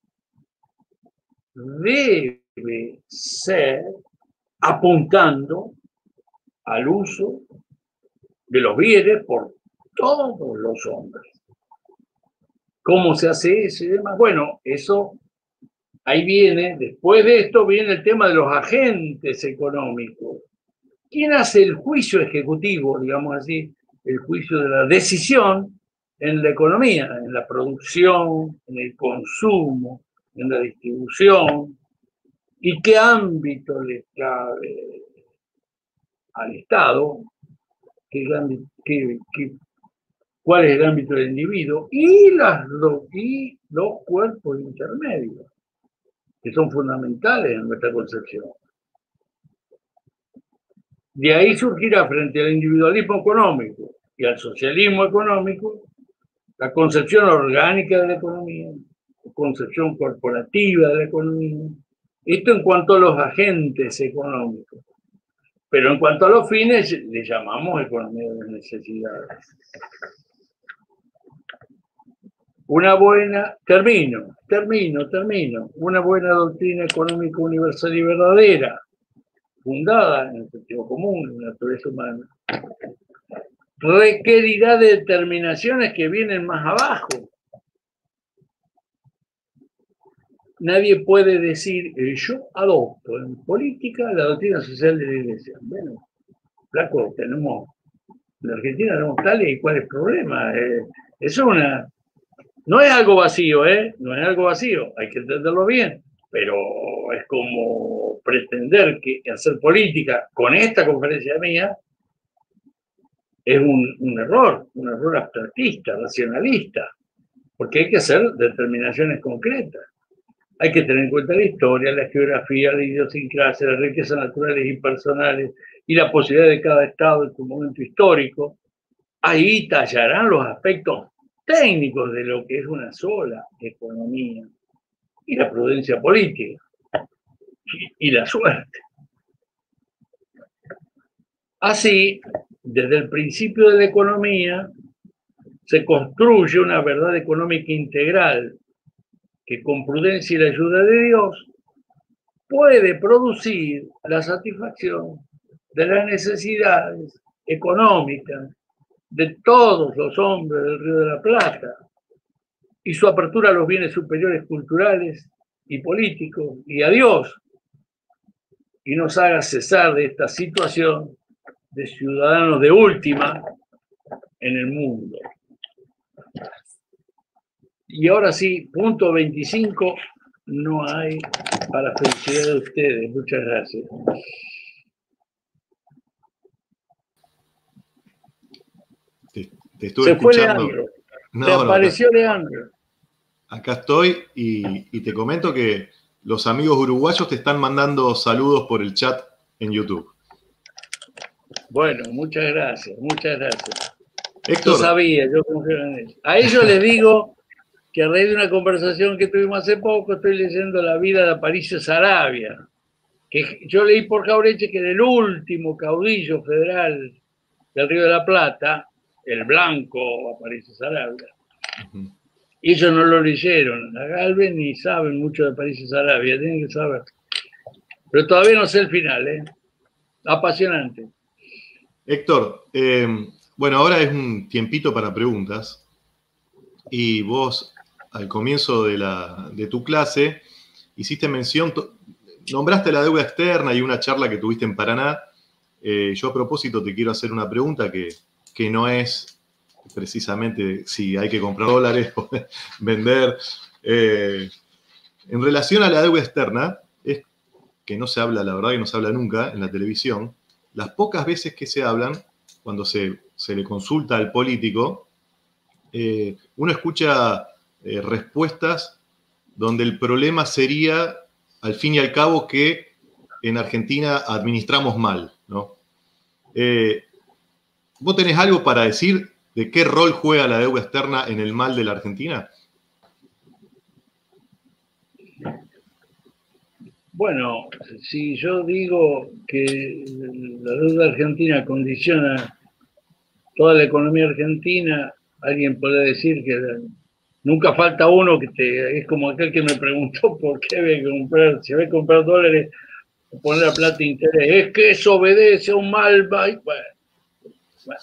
debe ser apuntando al uso de los bienes por todos los hombres. ¿Cómo se hace eso y demás? Bueno, eso, ahí viene, después de esto viene el tema de los agentes económicos. ¿Quién hace el juicio ejecutivo, digamos así, el juicio de la decisión en la economía, en la producción, en el consumo, en la distribución? ¿Y qué ámbito le cabe al Estado? ¿Qué, qué, qué, ¿Cuál es el ámbito del individuo? Y, las, y los cuerpos intermedios, que son fundamentales en nuestra concepción. De ahí surgirá frente al individualismo económico y al socialismo económico la concepción orgánica de la economía, la concepción corporativa de la economía. Esto en cuanto a los agentes económicos. Pero en cuanto a los fines, le llamamos economía de las necesidades. Una buena, termino, termino, termino, una buena doctrina económica universal y verdadera, fundada en el sentido común, en la naturaleza humana, requerirá de determinaciones que vienen más abajo. Nadie puede decir, eh, yo adopto en política la doctrina social de la Iglesia. Bueno, flaco, tenemos, en la Argentina tenemos tales y cuáles problemas. Eh, eso es una, no es algo vacío, ¿eh? No es algo vacío, hay que entenderlo bien, pero es como pretender que hacer política con esta conferencia mía es un, un error, un error abstractista, racionalista, porque hay que hacer determinaciones concretas. Hay que tener en cuenta la historia, la geografía, la idiosincrasia, las riquezas naturales y personales y la posibilidad de cada estado en su momento histórico. Ahí tallarán los aspectos técnicos de lo que es una sola economía y la prudencia política y, y la suerte. Así, desde el principio de la economía se construye una verdad económica integral que con prudencia y la ayuda de Dios puede producir la satisfacción de las necesidades económicas de todos los hombres del Río de la Plata y su apertura a los bienes superiores culturales y políticos y a Dios, y nos haga cesar de esta situación de ciudadanos de última en el mundo. Y ahora sí, punto veinticinco, no hay para felicidad de ustedes. Muchas gracias. Te, te estuve Se escuchando. fue Leandro. No, Se apareció no, Leandro. Acá estoy y, y te comento que los amigos uruguayos te están mandando saludos por el chat en YouTube. Bueno, muchas gracias, muchas gracias. Héctor. Yo sabía, yo confío en ellos. A ellos les digo que a raíz de una conversación que tuvimos hace poco, estoy leyendo La vida de Aparicio Saravia, que yo leí por Jauretche que era el último caudillo federal del Río de la Plata, el blanco Aparicio Saravia. Uh-huh. Y ellos no lo leyeron, a Galvez ni saben mucho de Aparicio Saravia, tienen que saber. Pero todavía no sé el final, ¿eh? Apasionante. Héctor, eh, bueno, ahora es un tiempito para preguntas. Y vos, al comienzo de, la, de tu clase, hiciste mención, nombraste la deuda externa y una charla que tuviste en Paraná. Eh, yo a propósito te quiero hacer una pregunta que, que no es precisamente si hay que comprar dólares o vender. Eh, en relación a la deuda externa, es que no se habla, la verdad que no se habla nunca en la televisión. Las pocas veces que se hablan, cuando se, se le consulta al político, eh, uno escucha eh, respuestas donde el problema sería, al fin y al cabo, que en Argentina administramos mal, ¿no? Eh, ¿Vos tenés algo para decir de qué rol juega la deuda externa en el mal de la Argentina? Bueno, si yo digo que la deuda argentina condiciona toda la economía argentina, alguien puede decir que nunca falta uno que te, es como aquel que me preguntó por qué había que comprar, si había que comprar dólares o poner la plata de interés. Es que eso obedece a un mal. Bueno, bueno.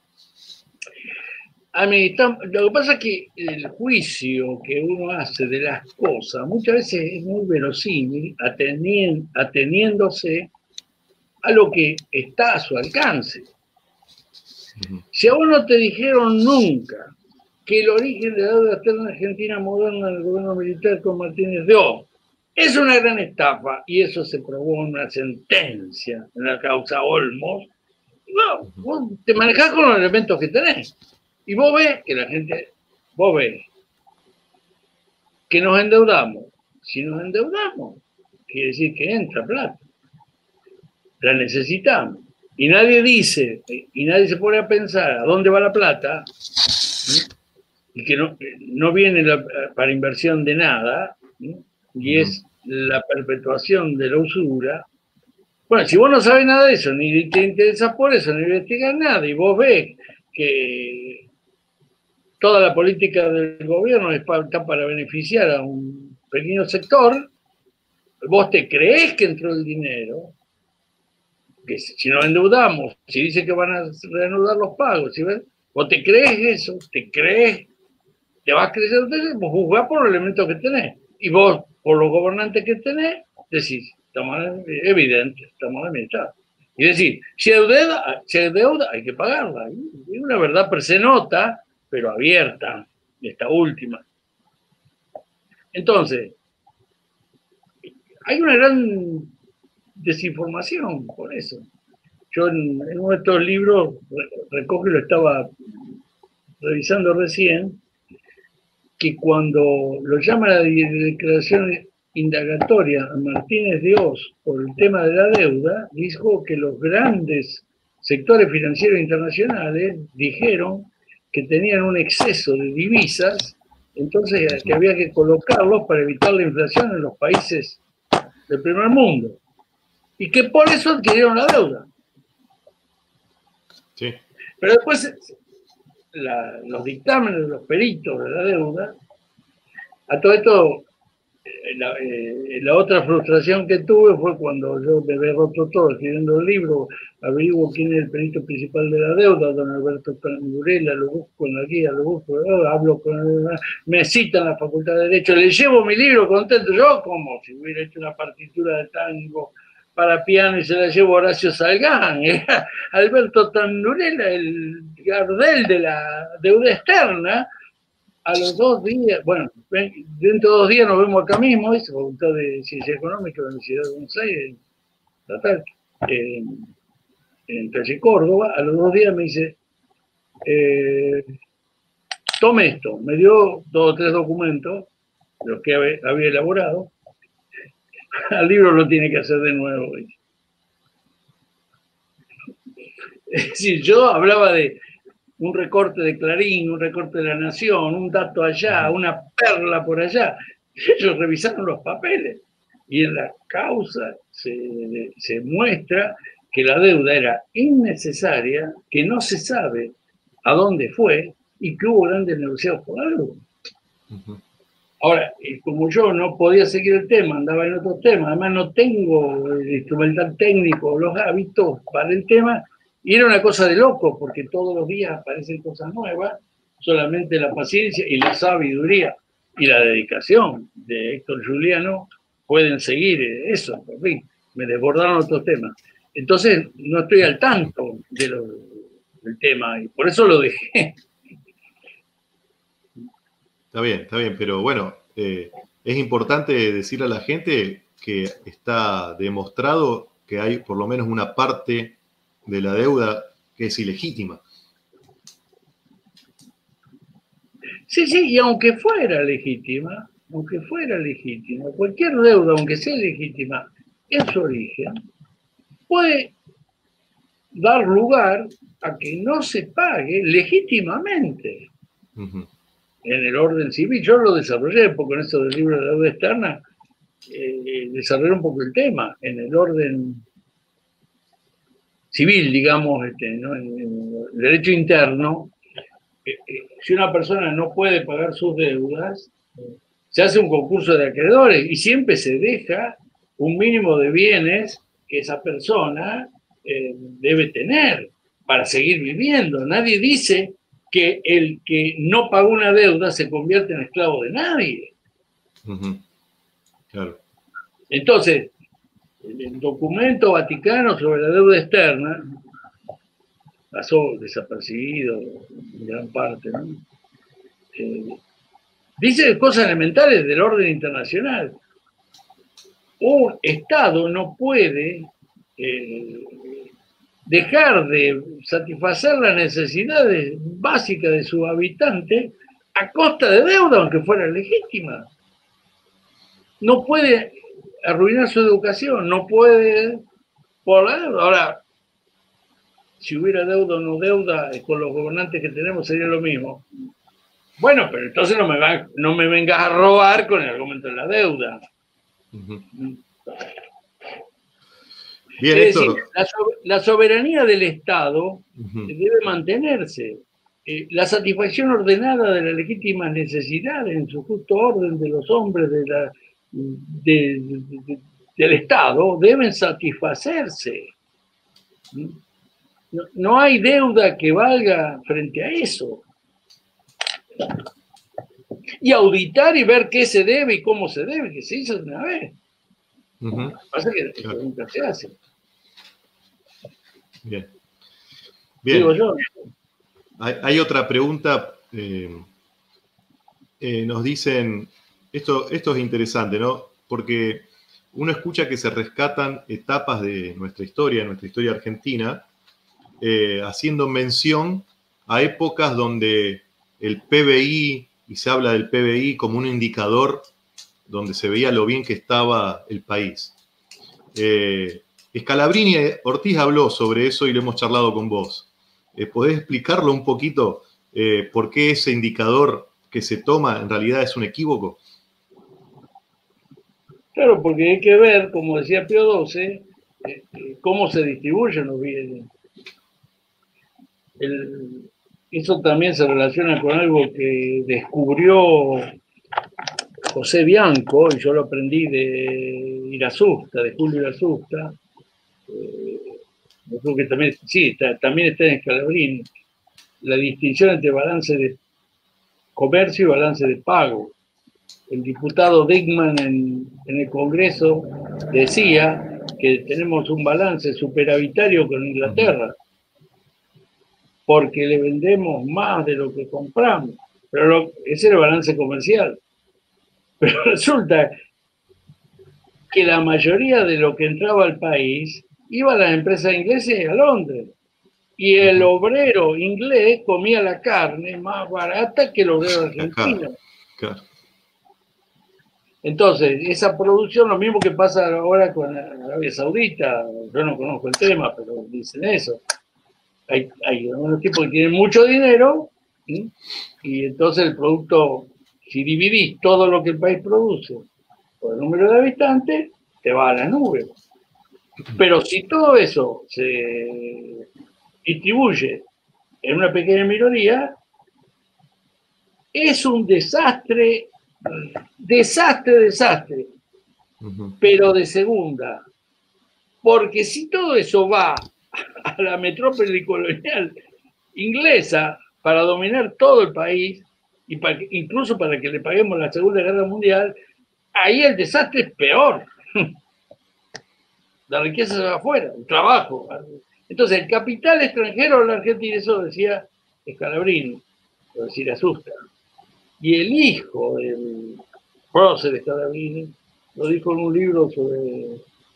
A mí, lo que pasa es que el juicio que uno hace de las cosas muchas veces es muy verosímil, atenien, ateniéndose a lo que está a su alcance. Uh-huh. Si a vos no te dijeron nunca que el origen de la deuda externa argentina moderna del gobierno militar con Martínez de O es una gran estafa, y eso se probó en una sentencia en la causa Olmos, no, vos te manejás con los elementos que tenés. Y vos ves que la gente, vos ves que nos endeudamos. Si nos endeudamos, quiere decir que entra plata. La necesitamos. Y nadie dice, y nadie se pone a pensar a dónde va la plata, ¿sí? Y que no, no viene la, para inversión de nada, ¿sí? Y es la perpetuación de la usura. Bueno, si vos no sabes nada de eso, ni te interesas por eso, ni investigas nada, y vos ves que toda la política del gobierno está para beneficiar a un pequeño sector, vos te creés que entró el dinero, que si nos endeudamos, si dice que van a reanudar los pagos, ¿sí ves? Vos te crees eso, te crees, te vas creyendo, vos juzgás por los elementos que tenés, y vos, por los gobernantes que tenés, decís, estamos evidente, estamos administrados. Y decir, si hay deuda, si hay deuda, hay que pagarla. Y una verdad per se nota, pero abierta, esta última. Entonces, hay una gran desinformación por eso. Yo en, en uno de estos libros, recojo y lo estaba revisando recién, que cuando lo llama la declaración indagatoria a Martínez de Oz por el tema de la deuda, dijo que los grandes sectores financieros internacionales dijeron que tenían un exceso de divisas, entonces que había que colocarlos para evitar la inflación en los países del primer mundo. Y que por eso adquirieron la deuda. Sí. Pero después la, los dictámenes de los peritos de la deuda, a todo esto, la, eh, la otra frustración que tuve fue cuando yo me había roto todo escribiendo el libro, averiguo quién es el perito principal de la deuda, don Alberto Tandurella, lo busco en la guía, lo busco, hablo con él, me cita en la Facultad de Derecho, le llevo mi libro contento, yo como si hubiera hecho una partitura de tango para piano y se la llevo a Horacio Salgán, era Alberto Tandurella, el Gardel de la deuda externa. A los dos días, bueno, dentro de dos días nos vemos acá mismo, es Facultad de Ciencia Económica de la Universidad de Buenos Aires, en, en, en calle Córdoba. A los dos días me dice, eh, tome esto, me dio dos o tres documentos, los que había elaborado, al libro lo tiene que hacer de nuevo. Es decir, yo hablaba de un recorte de Clarín, un recorte de La Nación, un dato allá, una perla por allá. Ellos revisaron los papeles y en la causa se, se muestra que la deuda era innecesaria, que no se sabe a dónde fue y que hubo grandes negociados por algo. Uh-huh. Ahora, como yo no podía seguir el tema, andaba en otros temas, además no tengo el instrumental técnico, los hábitos para el tema, y era una cosa de loco, porque todos los días aparecen cosas nuevas, solamente la paciencia y la sabiduría y la dedicación de Héctor Juliano pueden seguir eso, por fin, me desbordaron otros temas. Entonces, no estoy al tanto de lo, del tema, y por eso lo dejé. Está bien, está bien, pero bueno, eh, es importante decirle a la gente que está demostrado que hay por lo menos una parte de la deuda que es ilegítima. Sí, sí, y aunque fuera legítima, aunque fuera legítima, cualquier deuda, aunque sea legítima, en su origen, puede dar lugar a que no se pague legítimamente. Uh-huh. En el orden civil, yo lo desarrollé un poco en eso del libro de la deuda externa, eh, desarrollé un poco el tema, en el orden civil, digamos, este, ¿no? en, en el derecho interno, eh, eh, si una persona no puede pagar sus deudas, eh, se hace un concurso de acreedores y siempre se deja un mínimo de bienes que esa persona eh, debe tener para seguir viviendo. Nadie dice que el que no pagó una deuda se convierte en esclavo de nadie. Uh-huh. Claro. Entonces, el documento vaticano sobre la deuda externa pasó desapercibido en gran parte, ¿no? Eh, dice cosas elementales del orden internacional. Un Estado no puede eh, dejar de satisfacer las necesidades básicas de sus habitantes a costa de deuda, aunque fuera legítima. No puede arruinar su educación, no puede por la deuda. Ahora, si hubiera deuda o no deuda con los gobernantes que tenemos sería lo mismo. Bueno, pero entonces no me, va, no me vengas a robar con el argumento de la deuda. Uh-huh. Bien, es decir, la, la soberanía del Estado uh-huh. debe mantenerse. Eh, la satisfacción ordenada de las legítimas necesidades en su justo orden de los hombres de la, de, de, de, del Estado deben satisfacerse. No, no hay deuda que valga frente a eso. Y auditar y ver qué se debe y cómo se debe, que se hizo de una vez. Uh-huh. Lo que pasa es que esto claro. nunca se hace. Bien. Bien. Digo yo. Hay, hay otra pregunta. Eh, eh, nos dicen, esto, esto es interesante, ¿no? Porque uno escucha que se rescatan etapas de nuestra historia, de nuestra historia argentina, eh, haciendo mención a épocas donde el P B I, y se habla del P B I como un indicador donde se veía lo bien que estaba el país. Eh, Scalabrini Ortiz habló sobre eso y lo hemos charlado con vos. Eh, ¿Podés explicarlo un poquito eh, por qué ese indicador que se toma en realidad es un equívoco? Claro, porque hay que ver, como decía Pío doce, eh, cómo se distribuyen los bienes. El, eso también se relaciona con algo que descubrió José Bianco, y yo lo aprendí de Irasusta, de Julio Irasusta. Eh, yo creo que también, sí, está, también está en Scalabrini, la distinción entre balance de comercio y balance de pago. El diputado Dickman en, en el Congreso decía que tenemos un balance superavitario con Inglaterra, porque le vendemos más de lo que compramos. Pero lo, ese era el balance comercial. Pero resulta que la mayoría de lo que entraba al país iba a las empresas inglesas y a Londres. Y el obrero inglés comía la carne más barata que el obrero argentino. Claro. Entonces, esa producción, lo mismo que pasa ahora con Arabia Saudita, yo no conozco el tema, pero dicen eso. Hay, hay unos tipos que tienen mucho dinero, ¿sí? Y entonces el producto, si dividís todo lo que el país produce por el número de habitantes, te va a la nube. Pero si todo eso se distribuye en una pequeña minoría, es un desastre, desastre, desastre, uh-huh. Pero de segunda. Porque si todo eso va a la metrópoli colonial inglesa para dominar todo el país, y para que, incluso para que le paguemos la Segunda Guerra Mundial, ahí el desastre es peor. La riqueza se va afuera, el trabajo. Entonces, el capital extranjero en la Argentina, eso decía Scalabrini, por decir asusta. Y el hijo del prócer Scalabrini lo dijo en un libro sobre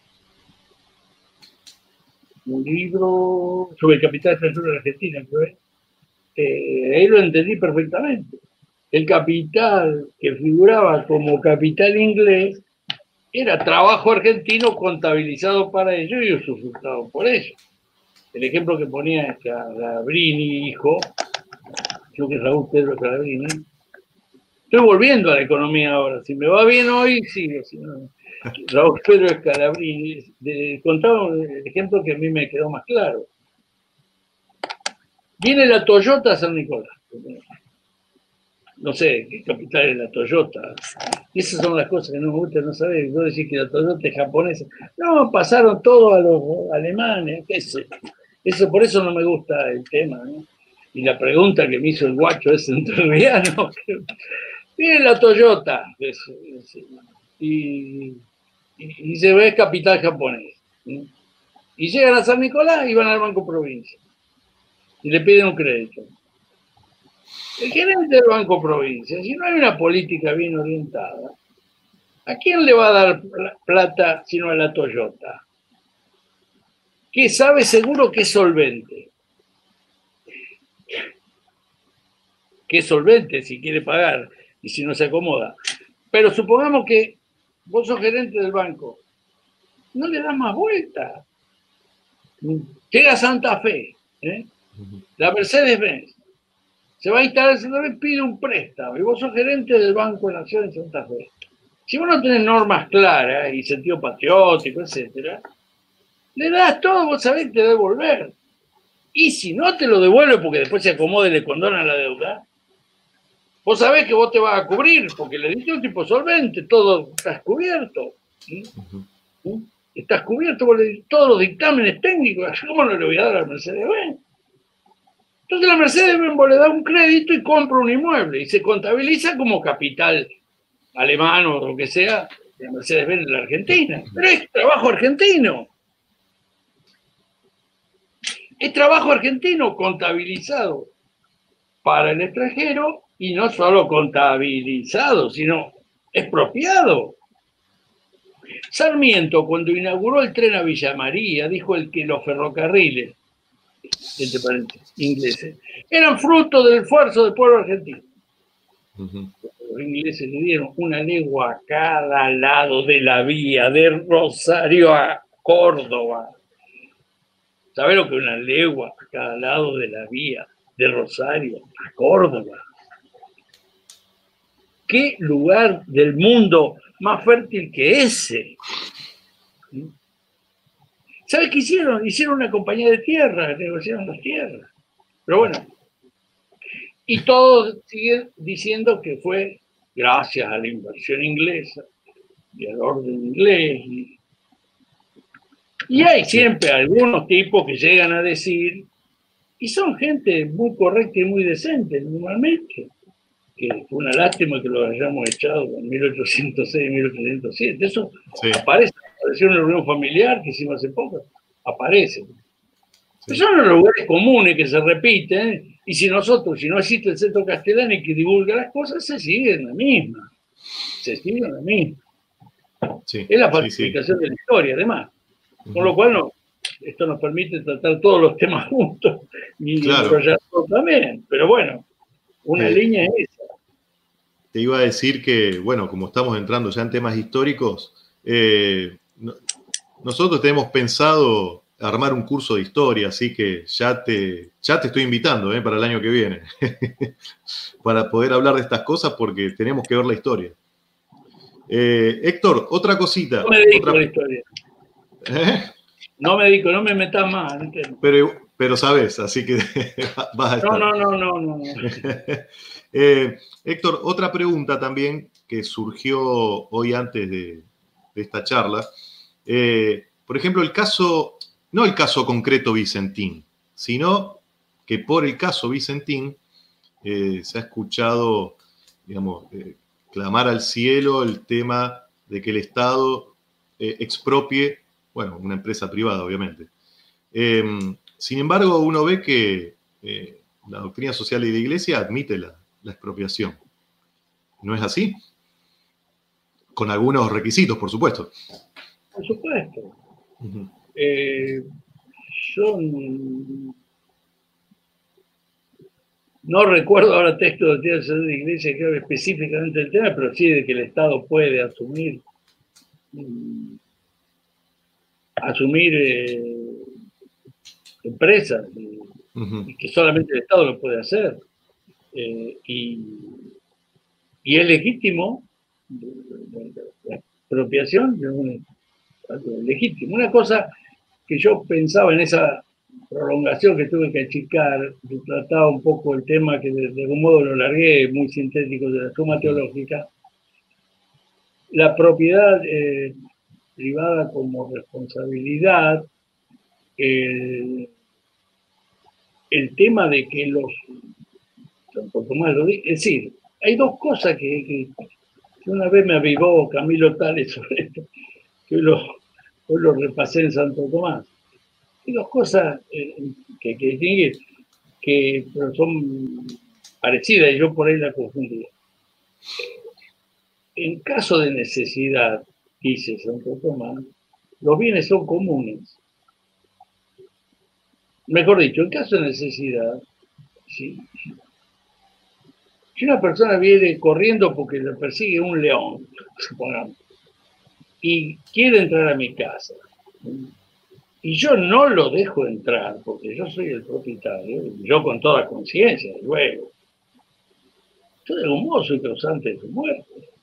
un libro sobre el capital extranjero en la Argentina, creo. Eh, ahí lo entendí perfectamente. El capital que figuraba como capital inglés era trabajo argentino contabilizado para ello y usufructado por ello. El ejemplo que ponía Scalabrini, hijo, creo que es Raúl Pedro Scalabrini. Estoy volviendo a la economía ahora. Si me va bien hoy, sigo. Si no, Raúl Pedro Scalabrini de, contaba el ejemplo que a mí me quedó más claro. Viene la Toyota a San Nicolás. No sé qué capital es la Toyota. Y esas son las cosas que no me gustan, no saber. Vos decís que la Toyota es japonesa. No, pasaron todo a los alemanes. ¿Qué sé? Eso, por eso no me gusta el tema, ¿no? Y la pregunta que me hizo el guacho ese entrerriano. Viene la Toyota. Es, es, y, y, y se ve capital japonés. ¿Sí? Y llegan a San Nicolás y van al Banco Provincia. Y le piden un crédito. El gerente del Banco Provincia, si no hay una política bien orientada, ¿a quién le va a dar plata sino a la Toyota? Que sabe seguro que es solvente. Que es solvente si quiere pagar y si no se acomoda. Pero supongamos que vos sos gerente del banco, no le das más vuelta. Llega a Santa Fe, ¿eh? La Mercedes-Benz. Se va a instalar en Santa Fe, pide un préstamo. Y vos sos gerente del Banco de Nación en Santa Fe. Si vos no tenés normas claras y sentido patriótico, etcétera, le das todo, vos sabés que te debe devolver. Y si no te lo devuelve porque después se acomoda y le condona la deuda, vos sabés que vos te vas a cubrir porque le diste un tipo solvente, todo estás cubierto. ¿Sí? ¿Sí? Estás cubierto por todos los dictámenes técnicos. ¿Cómo no le voy a dar a Mercedes-Benz? Entonces la Mercedes-Benz le da un crédito y compra un inmueble y se contabiliza como capital alemán o lo que sea de la Mercedes-Benz en la Argentina. Pero es trabajo argentino. Es trabajo argentino contabilizado para el extranjero y no solo contabilizado, sino expropiado. Sarmiento, cuando inauguró el tren a Villa María, dijo el que los ferrocarriles, entre paréntesis, ingleses, eran fruto del esfuerzo del pueblo argentino. Uh-huh. Los ingleses le dieron una legua a cada lado de la vía, de Rosario a Córdoba. ¿Sabés lo que es una legua a cada lado de la vía, de Rosario a Córdoba? ¿Qué lugar del mundo más fértil que ese? ¿Sabes qué hicieron? Hicieron una compañía de tierras, negociaron las tierras. Pero bueno, y todos siguen diciendo que fue gracias a la inversión inglesa y al orden inglés. Y, y hay siempre algunos tipos que llegan a decir, y son gente muy correcta y muy decente normalmente, que fue una lástima que lo hayamos echado en mil ochocientos seis, mil ochocientos siete. Eso sí. aparece, apareció en una reunión familiar que hicimos hace poco, aparece. Sí. Son los lugares comunes que se repiten, y si nosotros, si no existe el Centro Castellani que divulga las cosas, se sigue en la misma. Se sigue en la misma. Sí. Es la falsificación sí, sí. de la historia, además. Uh-huh. Con lo cual, no, esto nos permite tratar todos los temas juntos y claro. desarrollarlos también. Pero bueno, una sí. línea es esa. te iba a decir que, bueno, como estamos entrando ya en temas históricos, eh, no, nosotros tenemos pensado armar un curso de historia, así que ya te, ya te estoy invitando eh, para el año que viene, para poder hablar de estas cosas porque tenemos que ver la historia. Eh, Héctor, otra cosita. No me dedico otra... a la historia. ¿Eh? No me dedico, no me metas más. Pero, pero sabes, así que vas a estar. No, no, no, no, no. eh, Héctor, otra pregunta también que surgió hoy antes de, de esta charla. Eh, por ejemplo, el caso, no el caso concreto Vicentín, sino que por el caso Vicentín eh, se ha escuchado, digamos, eh, clamar al cielo el tema de que el Estado eh, expropie, bueno, una empresa privada, obviamente. Eh, sin embargo, uno ve que eh, la doctrina social de la Iglesia admite la, la expropiación. ¿No es así? Con algunos requisitos, por supuesto. Por supuesto. Uh-huh. Eh, yo no recuerdo ahora texto de doctrina social de la Iglesia que hable específicamente del tema, pero sí de que el Estado puede asumir um, asumir eh, empresas y, uh-huh. y que solamente el Estado lo puede hacer. Eh, y, y es legítimo la expropiación, es legítimo. Una cosa que yo pensaba en esa prolongación que tuve que achicar, que trataba un poco el tema que de, de algún modo lo largué, muy sintético, de la suma uh-huh. teológica, la propiedad eh, privada como responsabilidad, el, el tema de que los Santo Tomás lo dice, es decir, hay dos cosas que, que, que una vez me avivó Camilo Tales sobre esto, que hoy lo, hoy lo repasé en Santo Tomás. Hay dos cosas eh, que, que, que, que pero son parecidas y yo por ahí la confundí. En caso de necesidad, dice Santo Tomás, los bienes son comunes. Mejor dicho, en caso de necesidad, sí, si una persona viene corriendo porque le persigue un león, supongamos, y quiere entrar a mi casa, y yo no lo dejo entrar porque yo soy el propietario, yo con toda conciencia, luego, yo de algún modo soy causante de su muerte.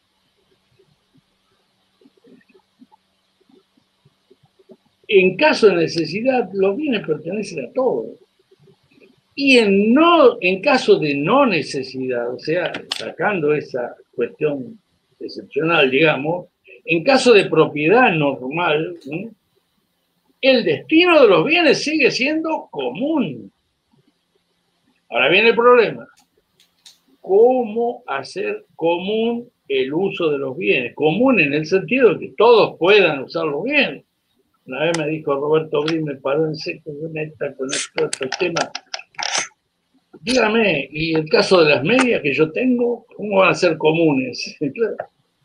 En caso de necesidad, los bienes pertenecen a todos. Y en, no, en caso de no necesidad, o sea, sacando esa cuestión excepcional, digamos, en caso de propiedad normal, ¿eh? el destino de los bienes sigue siendo común. Ahora viene el problema. ¿Cómo hacer común el uso de los bienes? Común en el sentido de que todos puedan usar los bienes. Una vez me dijo Roberto Brin, me paró en seco, yo me está con este tema. Dígame, ¿y el caso de las medias que yo tengo, cómo van a ser comunes? Claro.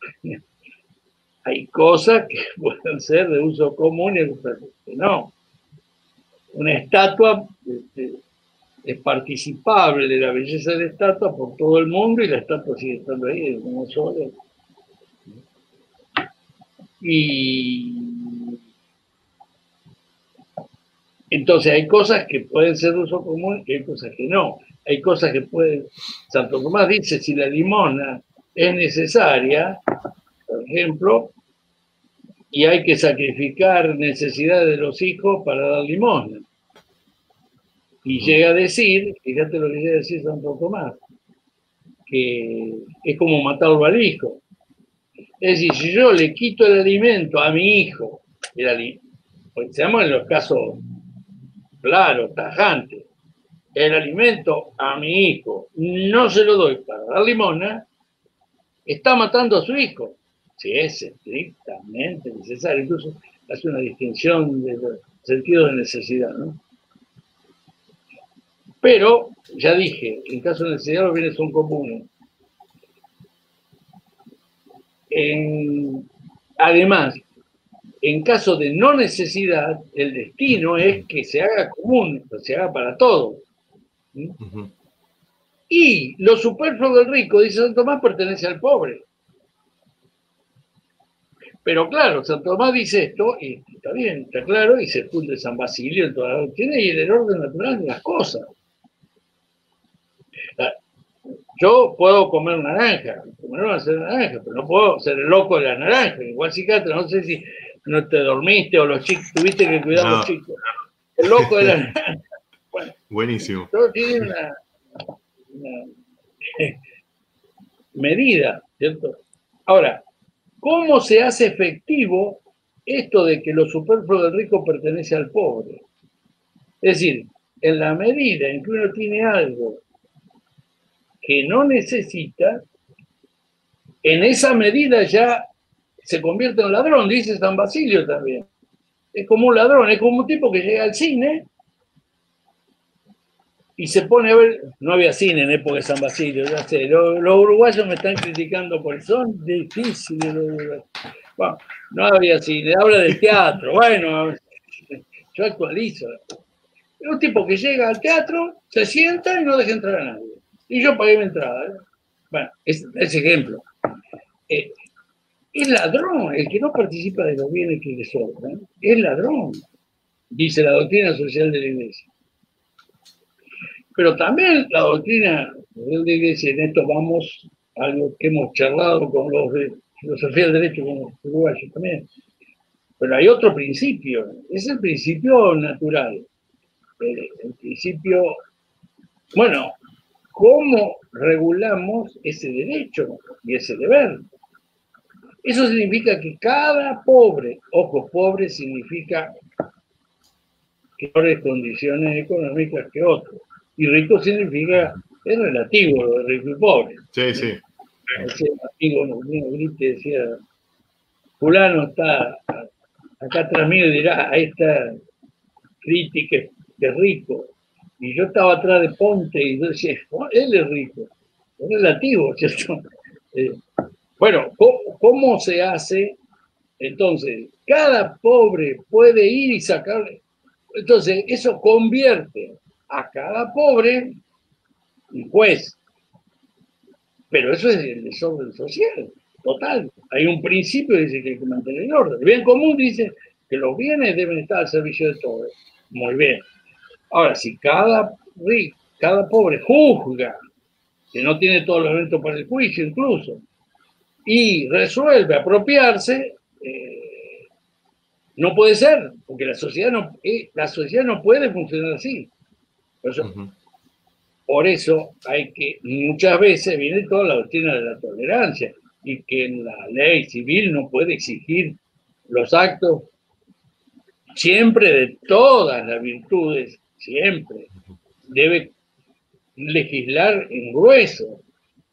Hay cosas que pueden ser de uso común y otras que no. Una estatua este, es participable de la belleza de la estatua por todo el mundo y la estatua sigue estando ahí como sola. Y entonces hay cosas que pueden ser de uso común y hay cosas que no. Hay cosas que pueden... Santo Tomás dice, si la limosna es necesaria, por ejemplo, y hay que sacrificar necesidades de los hijos para dar limosna. Y llega a decir, fíjate lo que llega a decir Santo Tomás, que es como matarlo al hijo. Es decir, si yo le quito el alimento a mi hijo, el alimento, pues seamos en los casos claros, tajantes, el alimento a mi hijo no se lo doy para dar limosna, está matando a su hijo. Si es estrictamente necesario, incluso hace una distinción de sentido de necesidad, ¿no? Pero, ya dije, en caso de necesidad los bienes son comunes. En, además, en caso de no necesidad, el destino es que se haga común, que se haga para todos. ¿Sí? Uh-huh. Y lo superfluo del rico, dice Santo Tomás, pertenece al pobre. Pero claro, Santo Tomás dice esto, y está bien, está claro, y se funde San Basilio en toda la doctrina y en el orden natural de las cosas. Yo puedo comer naranja, comer una naranja, pero no puedo ser el loco de la naranja. Igual psiquiatra, no sé si no te dormiste o los chicos, tuviste que cuidar a no. los chicos. El loco de la naranja. Bueno, buenísimo. Todo tiene una, una medida, ¿cierto? Ahora, ¿cómo se hace efectivo esto de que lo superfluo del rico pertenece al pobre? Es decir, en la medida en que uno tiene algo que no necesita, en esa medida ya se convierte en un ladrón, dice San Basilio también. Es como un ladrón, es como un tipo que llega al cine y se pone a ver. No había cine en época de San Basilio, ya sé. Los, los uruguayos me están criticando porque son difíciles los uruguayos. Bueno, no había cine, habla del teatro. Bueno, yo actualizo. Es un tipo que llega al teatro, se sienta y no deja entrar a nadie. Y yo pagué mi entrada. ¿eh? Bueno, ese es ejemplo. Eh, es ladrón, el que no participa de los bienes que les sobran, es ladrón, dice la doctrina social de la Iglesia. Pero también la doctrina de la Iglesia, en esto vamos a algo que hemos charlado con los de filosofía del derecho, con los uruguayos también. Pero hay otro principio, es el principio natural. El, el principio, bueno, ¿cómo regulamos ese derecho y ese deber? Eso significa que cada pobre, ojo, pobre significa mejores condiciones económicas que otros. Y rico significa, es relativo lo de rico y pobre. Sí, sí. Ese amigo mío grite, decía, fulano está acá atrás mío y dirá, ahí está crítica de rico. Y yo estaba atrás de Ponte y yo decía, oh, él es rico. Es relativo, ¿cierto? Eh, bueno, ¿cómo, ¿cómo se hace? Entonces, cada pobre puede ir y sacar. Entonces, eso convierte a cada pobre en juez. Pero eso es el desorden social, total. Hay un principio que dice que hay que mantener el orden. El bien común dice que los bienes deben estar al servicio de todos. Muy bien. Ahora, si cada rico, cada pobre juzga, que no tiene todos los elementos para el juicio incluso, y resuelve apropiarse, eh, no puede ser, porque la sociedad no, eh, la sociedad no puede funcionar así. Por eso, uh-huh. por eso hay que, muchas veces viene toda la doctrina de la tolerancia, y que la ley civil no puede exigir los actos siempre de todas las virtudes, siempre. Debe legislar en grueso.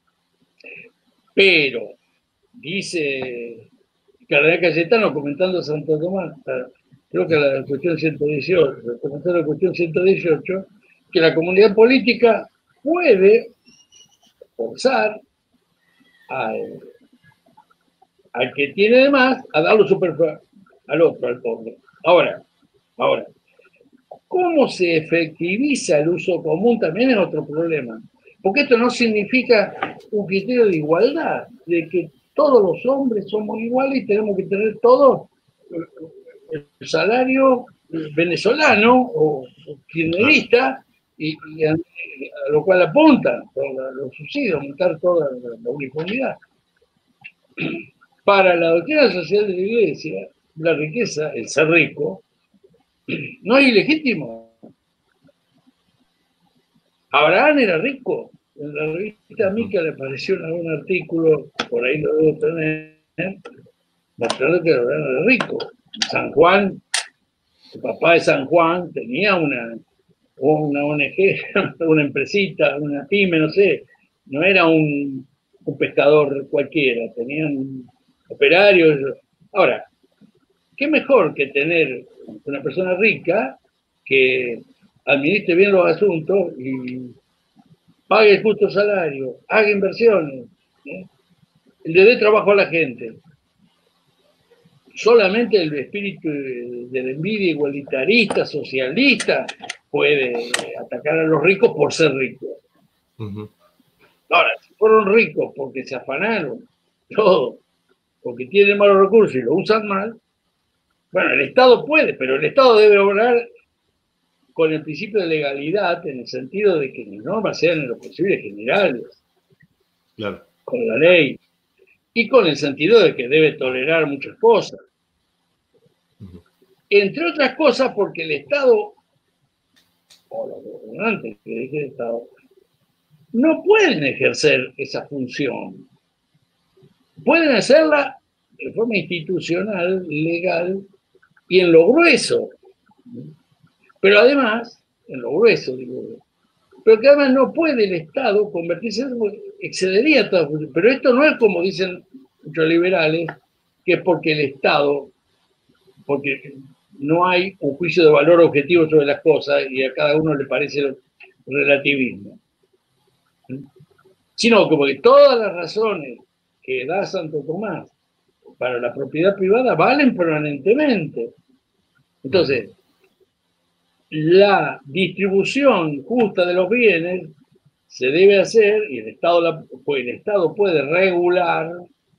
Pero dice Cardenal Cayetano comentando a Santo Tomás, creo que la cuestión ciento dieciocho, comentando la cuestión ciento dieciocho, que la comunidad política puede forzar al, al que tiene de más a darlo superfluo al otro, al pobre. Ahora, ahora, ¿cómo se efectiviza el uso común? También es otro problema. Porque esto no significa un criterio de igualdad, de que todos los hombres somos iguales y tenemos que tener todos el salario venezolano o kirchnerista, y, y a, a lo cual apuntan los subsidios, aumentar toda la, la uniformidad. Para la doctrina social de la Iglesia, la riqueza, el ser rico, no es ilegítimo. Abraham era rico. En la revista Mica le apareció en algún artículo, por ahí lo debo tener, mostrando que Abraham era rico. San Juan, el papá de San Juan, tenía una, una O N G, una empresita, una pyme, no sé. No era un, un pescador cualquiera, tenían operarios. Ahora, ¿qué mejor que tener una persona rica que administre bien los asuntos y pague el justo salario, haga inversiones, ¿eh? Le dé trabajo a la gente? Solamente el espíritu de la envidia igualitarista, socialista, puede atacar a los ricos por ser ricos. Uh-huh. Ahora, si fueron ricos porque se afanaron todo, porque tienen malos recursos y lo usan mal, bueno, el Estado puede, pero el Estado debe obrar con el principio de legalidad, en el sentido de que las normas sean en lo posible generales, claro. con la ley, y con el sentido de que debe tolerar muchas cosas. Uh-huh. Entre otras cosas, porque el Estado, o los gobernantes que dije el Estado, no pueden ejercer esa función. Pueden hacerla de forma institucional, legal, y en lo grueso. Pero además, en lo grueso, digo, pero que además no puede el Estado convertirse en, excedería todo. Pero esto no es como dicen muchos liberales, que es porque el Estado, porque no hay un juicio de valor objetivo sobre las cosas y a cada uno le parece el relativismo. Sino que porque todas las razones que da Santo Tomás para la propiedad privada valen permanentemente. Entonces, la distribución justa de los bienes se debe hacer, y el Estado, la, el Estado puede regular,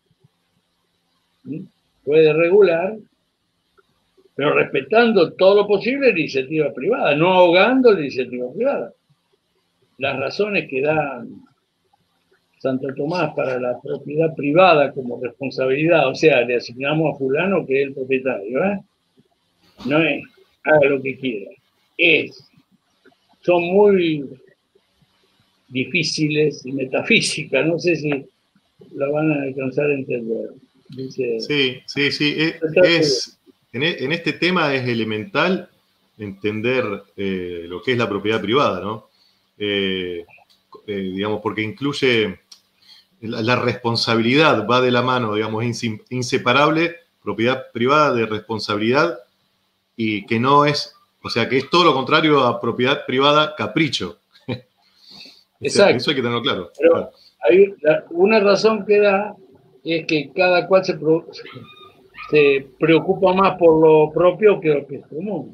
¿sí? puede regular, pero respetando todo lo posible la iniciativa privada, no ahogando la iniciativa privada. Las razones que da Santo Tomás para la propiedad privada como responsabilidad, o sea, le asignamos a fulano que es el propietario, ¿eh? No es haga lo que quiera, es, son muy difíciles y metafísicas, no sé si la van a alcanzar a entender. Dice, sí, sí, sí, es, es, en, en este tema es elemental entender eh, lo que es la propiedad privada, ¿no? Eh, eh, digamos, porque incluye la, la responsabilidad, va de la mano, digamos, inseparable, propiedad privada de responsabilidad, y que no es, o sea, que es todo lo contrario a propiedad privada capricho. Exacto. Eso hay que tenerlo claro. Pero claro. Hay una razón que da es que cada cual se, pro, se preocupa más por lo propio que lo que es común.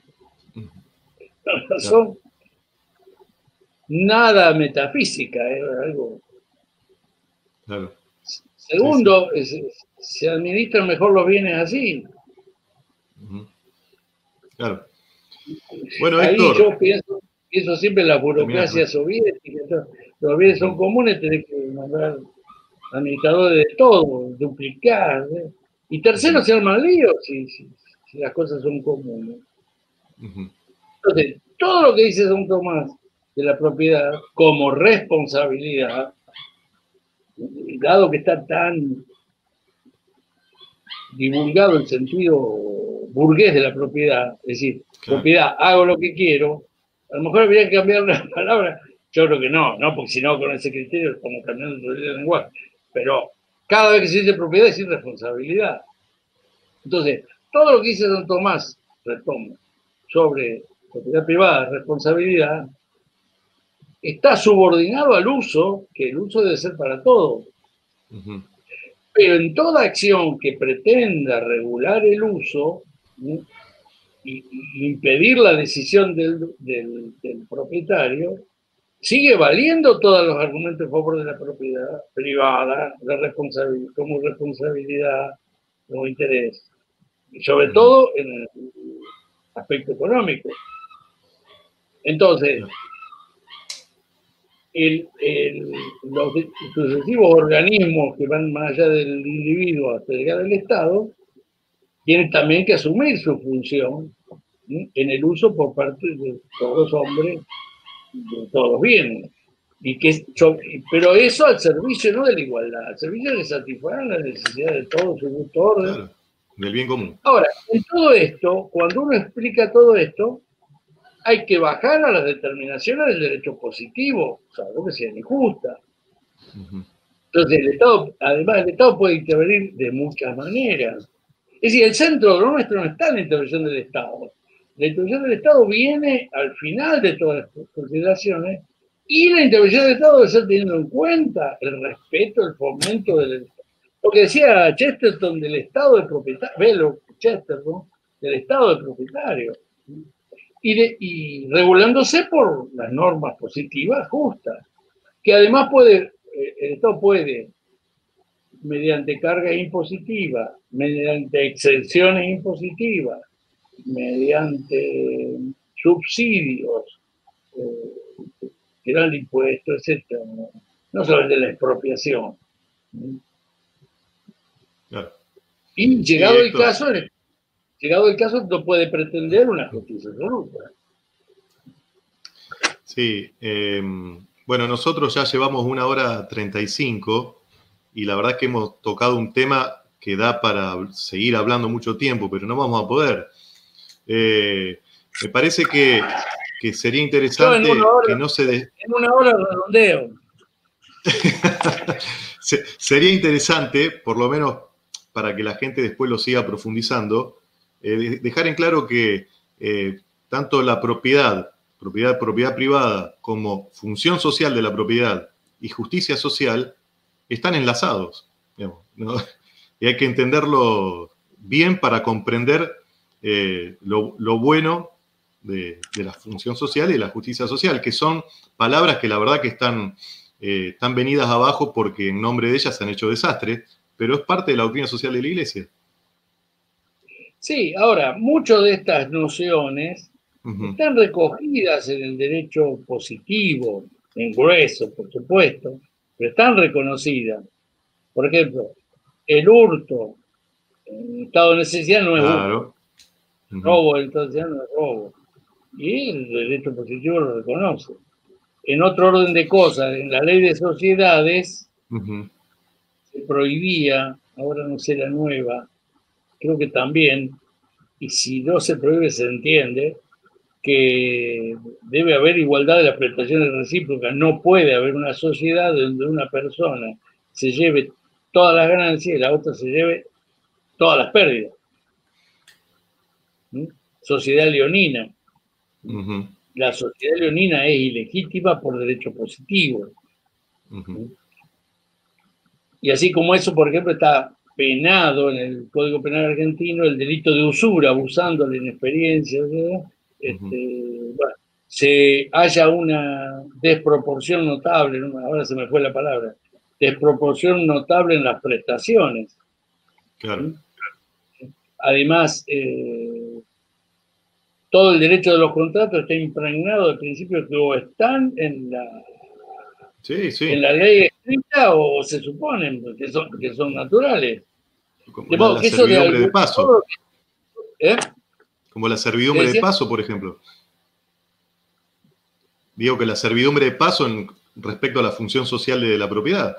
La razón, claro. Nada metafísica, es ¿eh? algo. Claro. Segundo, sí, sí. Es, se administran mejor los bienes así. Uh-huh. Claro. Bueno, ahí Héctor, yo pienso, pienso siempre en la burocracia soviética. Los bienes son comunes, tenés que nombrar administradores de todo, duplicar. ¿eh? Y tercero, uh-huh. se arman líos si, si, si las cosas son comunes. Uh-huh. Entonces, todo lo que dice Don Tomás de la propiedad como responsabilidad, dado que está tan divulgado el sentido burgués de la propiedad, es decir, claro. propiedad, hago lo que quiero, a lo mejor habría que cambiar la palabra, yo creo que no, no, porque si no con ese criterio estamos cambiando el lenguaje, pero cada vez que se dice propiedad es irresponsabilidad. Entonces, todo lo que dice Don Tomás, retomo, sobre propiedad privada, responsabilidad, está subordinado al uso, que el uso debe ser para todos. Uh-huh. Pero en toda acción que pretenda regular el uso, ¿sí? y, y impedir la decisión del, del, del propietario, sigue valiendo todos los argumentos a favor de la propiedad privada, de responsabilidad, como responsabilidad, como interés, y sobre uh-huh. todo en el aspecto económico. Entonces, el, el, los sucesivos organismos que van más allá del individuo hasta llegar al Estado, tienen también que asumir su función, ¿sí? en el uso por parte de todos los hombres, de todos los bienes. Y que, pero eso al servicio no de la igualdad, al servicio de satisfacer la necesidad de todos, su justo orden. Claro, del bien común. Ahora, en todo esto, cuando uno explica todo esto, hay que bajar a las determinaciones del derecho positivo, salvo que sean injustas. Uh-huh. Entonces, el Estado, además, el Estado puede intervenir de muchas maneras. Es decir, el centro de lo nuestro no está en la intervención del Estado. La intervención del Estado viene al final de todas las consideraciones, y la intervención del Estado debe ser teniendo en cuenta el respeto, el fomento del Estado. Lo que decía Chesterton del Estado de propietario, velo, Chesterton, del Estado de propietario. Y, de, y regulándose por las normas positivas justas. que además puede, el Estado puede, mediante carga impositiva, mediante exenciones impositivas, mediante subsidios, eh, tirar el impuesto, etcétera, no, no solo el de la expropiación. Claro. Y llegado sí, el caso, llegado el caso, no puede pretender una justicia absoluta. Sí, eh, bueno, nosotros ya llevamos una hora treinta y cinco y la verdad es que hemos tocado un tema que da para seguir hablando mucho tiempo, pero no vamos a poder. Eh, me parece que, que sería interesante hora, que no se... De... En una hora redondeo. Sería interesante, por lo menos para que la gente después lo siga profundizando, eh, dejar en claro que eh, tanto la propiedad, propiedad, propiedad privada, como función social de la propiedad y justicia social están enlazados, digamos, ¿no? Y hay que entenderlo bien para comprender eh, lo, lo bueno de, de la función social y de la justicia social, que son palabras que la verdad que están, eh, están venidas abajo porque en nombre de ellas se han hecho desastres, pero es parte de la doctrina social de la Iglesia. Sí, ahora, muchas de estas nociones uh-huh. están recogidas en el derecho positivo, en grueso, por supuesto, pero están reconocidas. Por ejemplo, el hurto en estado de necesidad no es claro. hurto. Uh-huh. Robo en estado de necesidad no es robo. Y el derecho positivo lo reconoce. En otro orden de cosas, en la ley de sociedades uh-huh. se prohibía, ahora no sé la nueva, creo que también, y si no se prohíbe se entiende, que debe haber igualdad de las prestaciones recíprocas. No puede haber una sociedad donde una persona se lleve todas las ganancias y la otra se lleve todas las pérdidas. ¿Mm? Sociedad leonina. Uh-huh. La sociedad leonina es ilegítima por derecho positivo. Uh-huh. Y así como eso, por ejemplo, está penado en el Código Penal argentino el delito de usura, abusando de la inexperiencia, ¿verdad? Este, uh-huh. Bueno, se haya una desproporción notable, ahora se me fue la palabra, desproporción notable en las prestaciones. Claro. ¿Sí? Además, eh, todo el derecho de los contratos está impregnado del principio que o están en la, sí, sí. en la ley escrita o se suponen que son, que son naturales. Como de la, la servidumbre de, de paso. ¿Eh? Como la servidumbre de paso, por ejemplo. Digo que la servidumbre de paso en, respecto a la función social de la propiedad.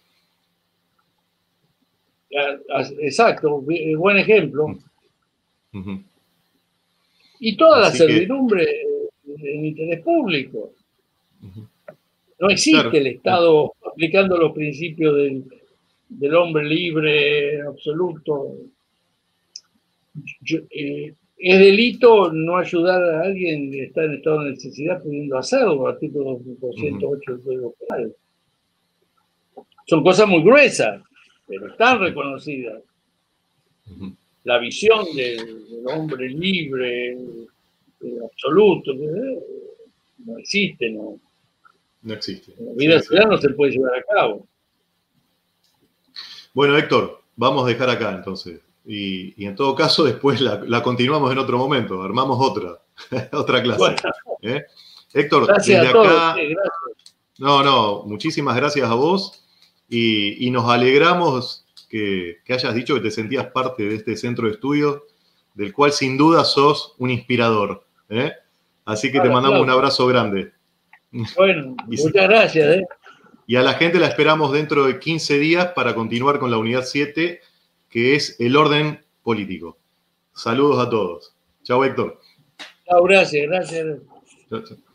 Exacto, buen ejemplo. Uh-huh. Y toda Así la servidumbre que... en interés público. Uh-huh. No existe claro. el Estado aplicando los principios del, del hombre libre absoluto. Yo, eh, es delito no ayudar a alguien que está en estado de necesidad pudiendo hacerlo, artículo doscientos ocho uh-huh. del Código Penal. Son cosas muy gruesas, pero están reconocidas. Uh-huh. La visión del, del hombre libre, eh, absoluto, eh, no existe, ¿no? No existe. En la vida sí, ciudad sí. no se puede llevar a cabo. Bueno, Héctor, vamos a dejar acá entonces. Y, y en todo caso, después la, la continuamos en otro momento, armamos otra, otra clase. Bueno. ¿Eh? Héctor, gracias desde a todos, acá. sí, gracias. No, no, muchísimas gracias a vos. Y, y nos alegramos que, que hayas dicho que te sentías parte de este centro de estudios, del cual sin duda sos un inspirador. ¿eh? Así que Ahora, te mandamos claro. un abrazo grande. Bueno, y, muchas gracias. ¿eh? Y a la gente la esperamos dentro de quince días para continuar con la unidad siete, que es el orden político. Saludos a todos. Chao, Héctor. Chao, gracias, gracias. Chao, chao.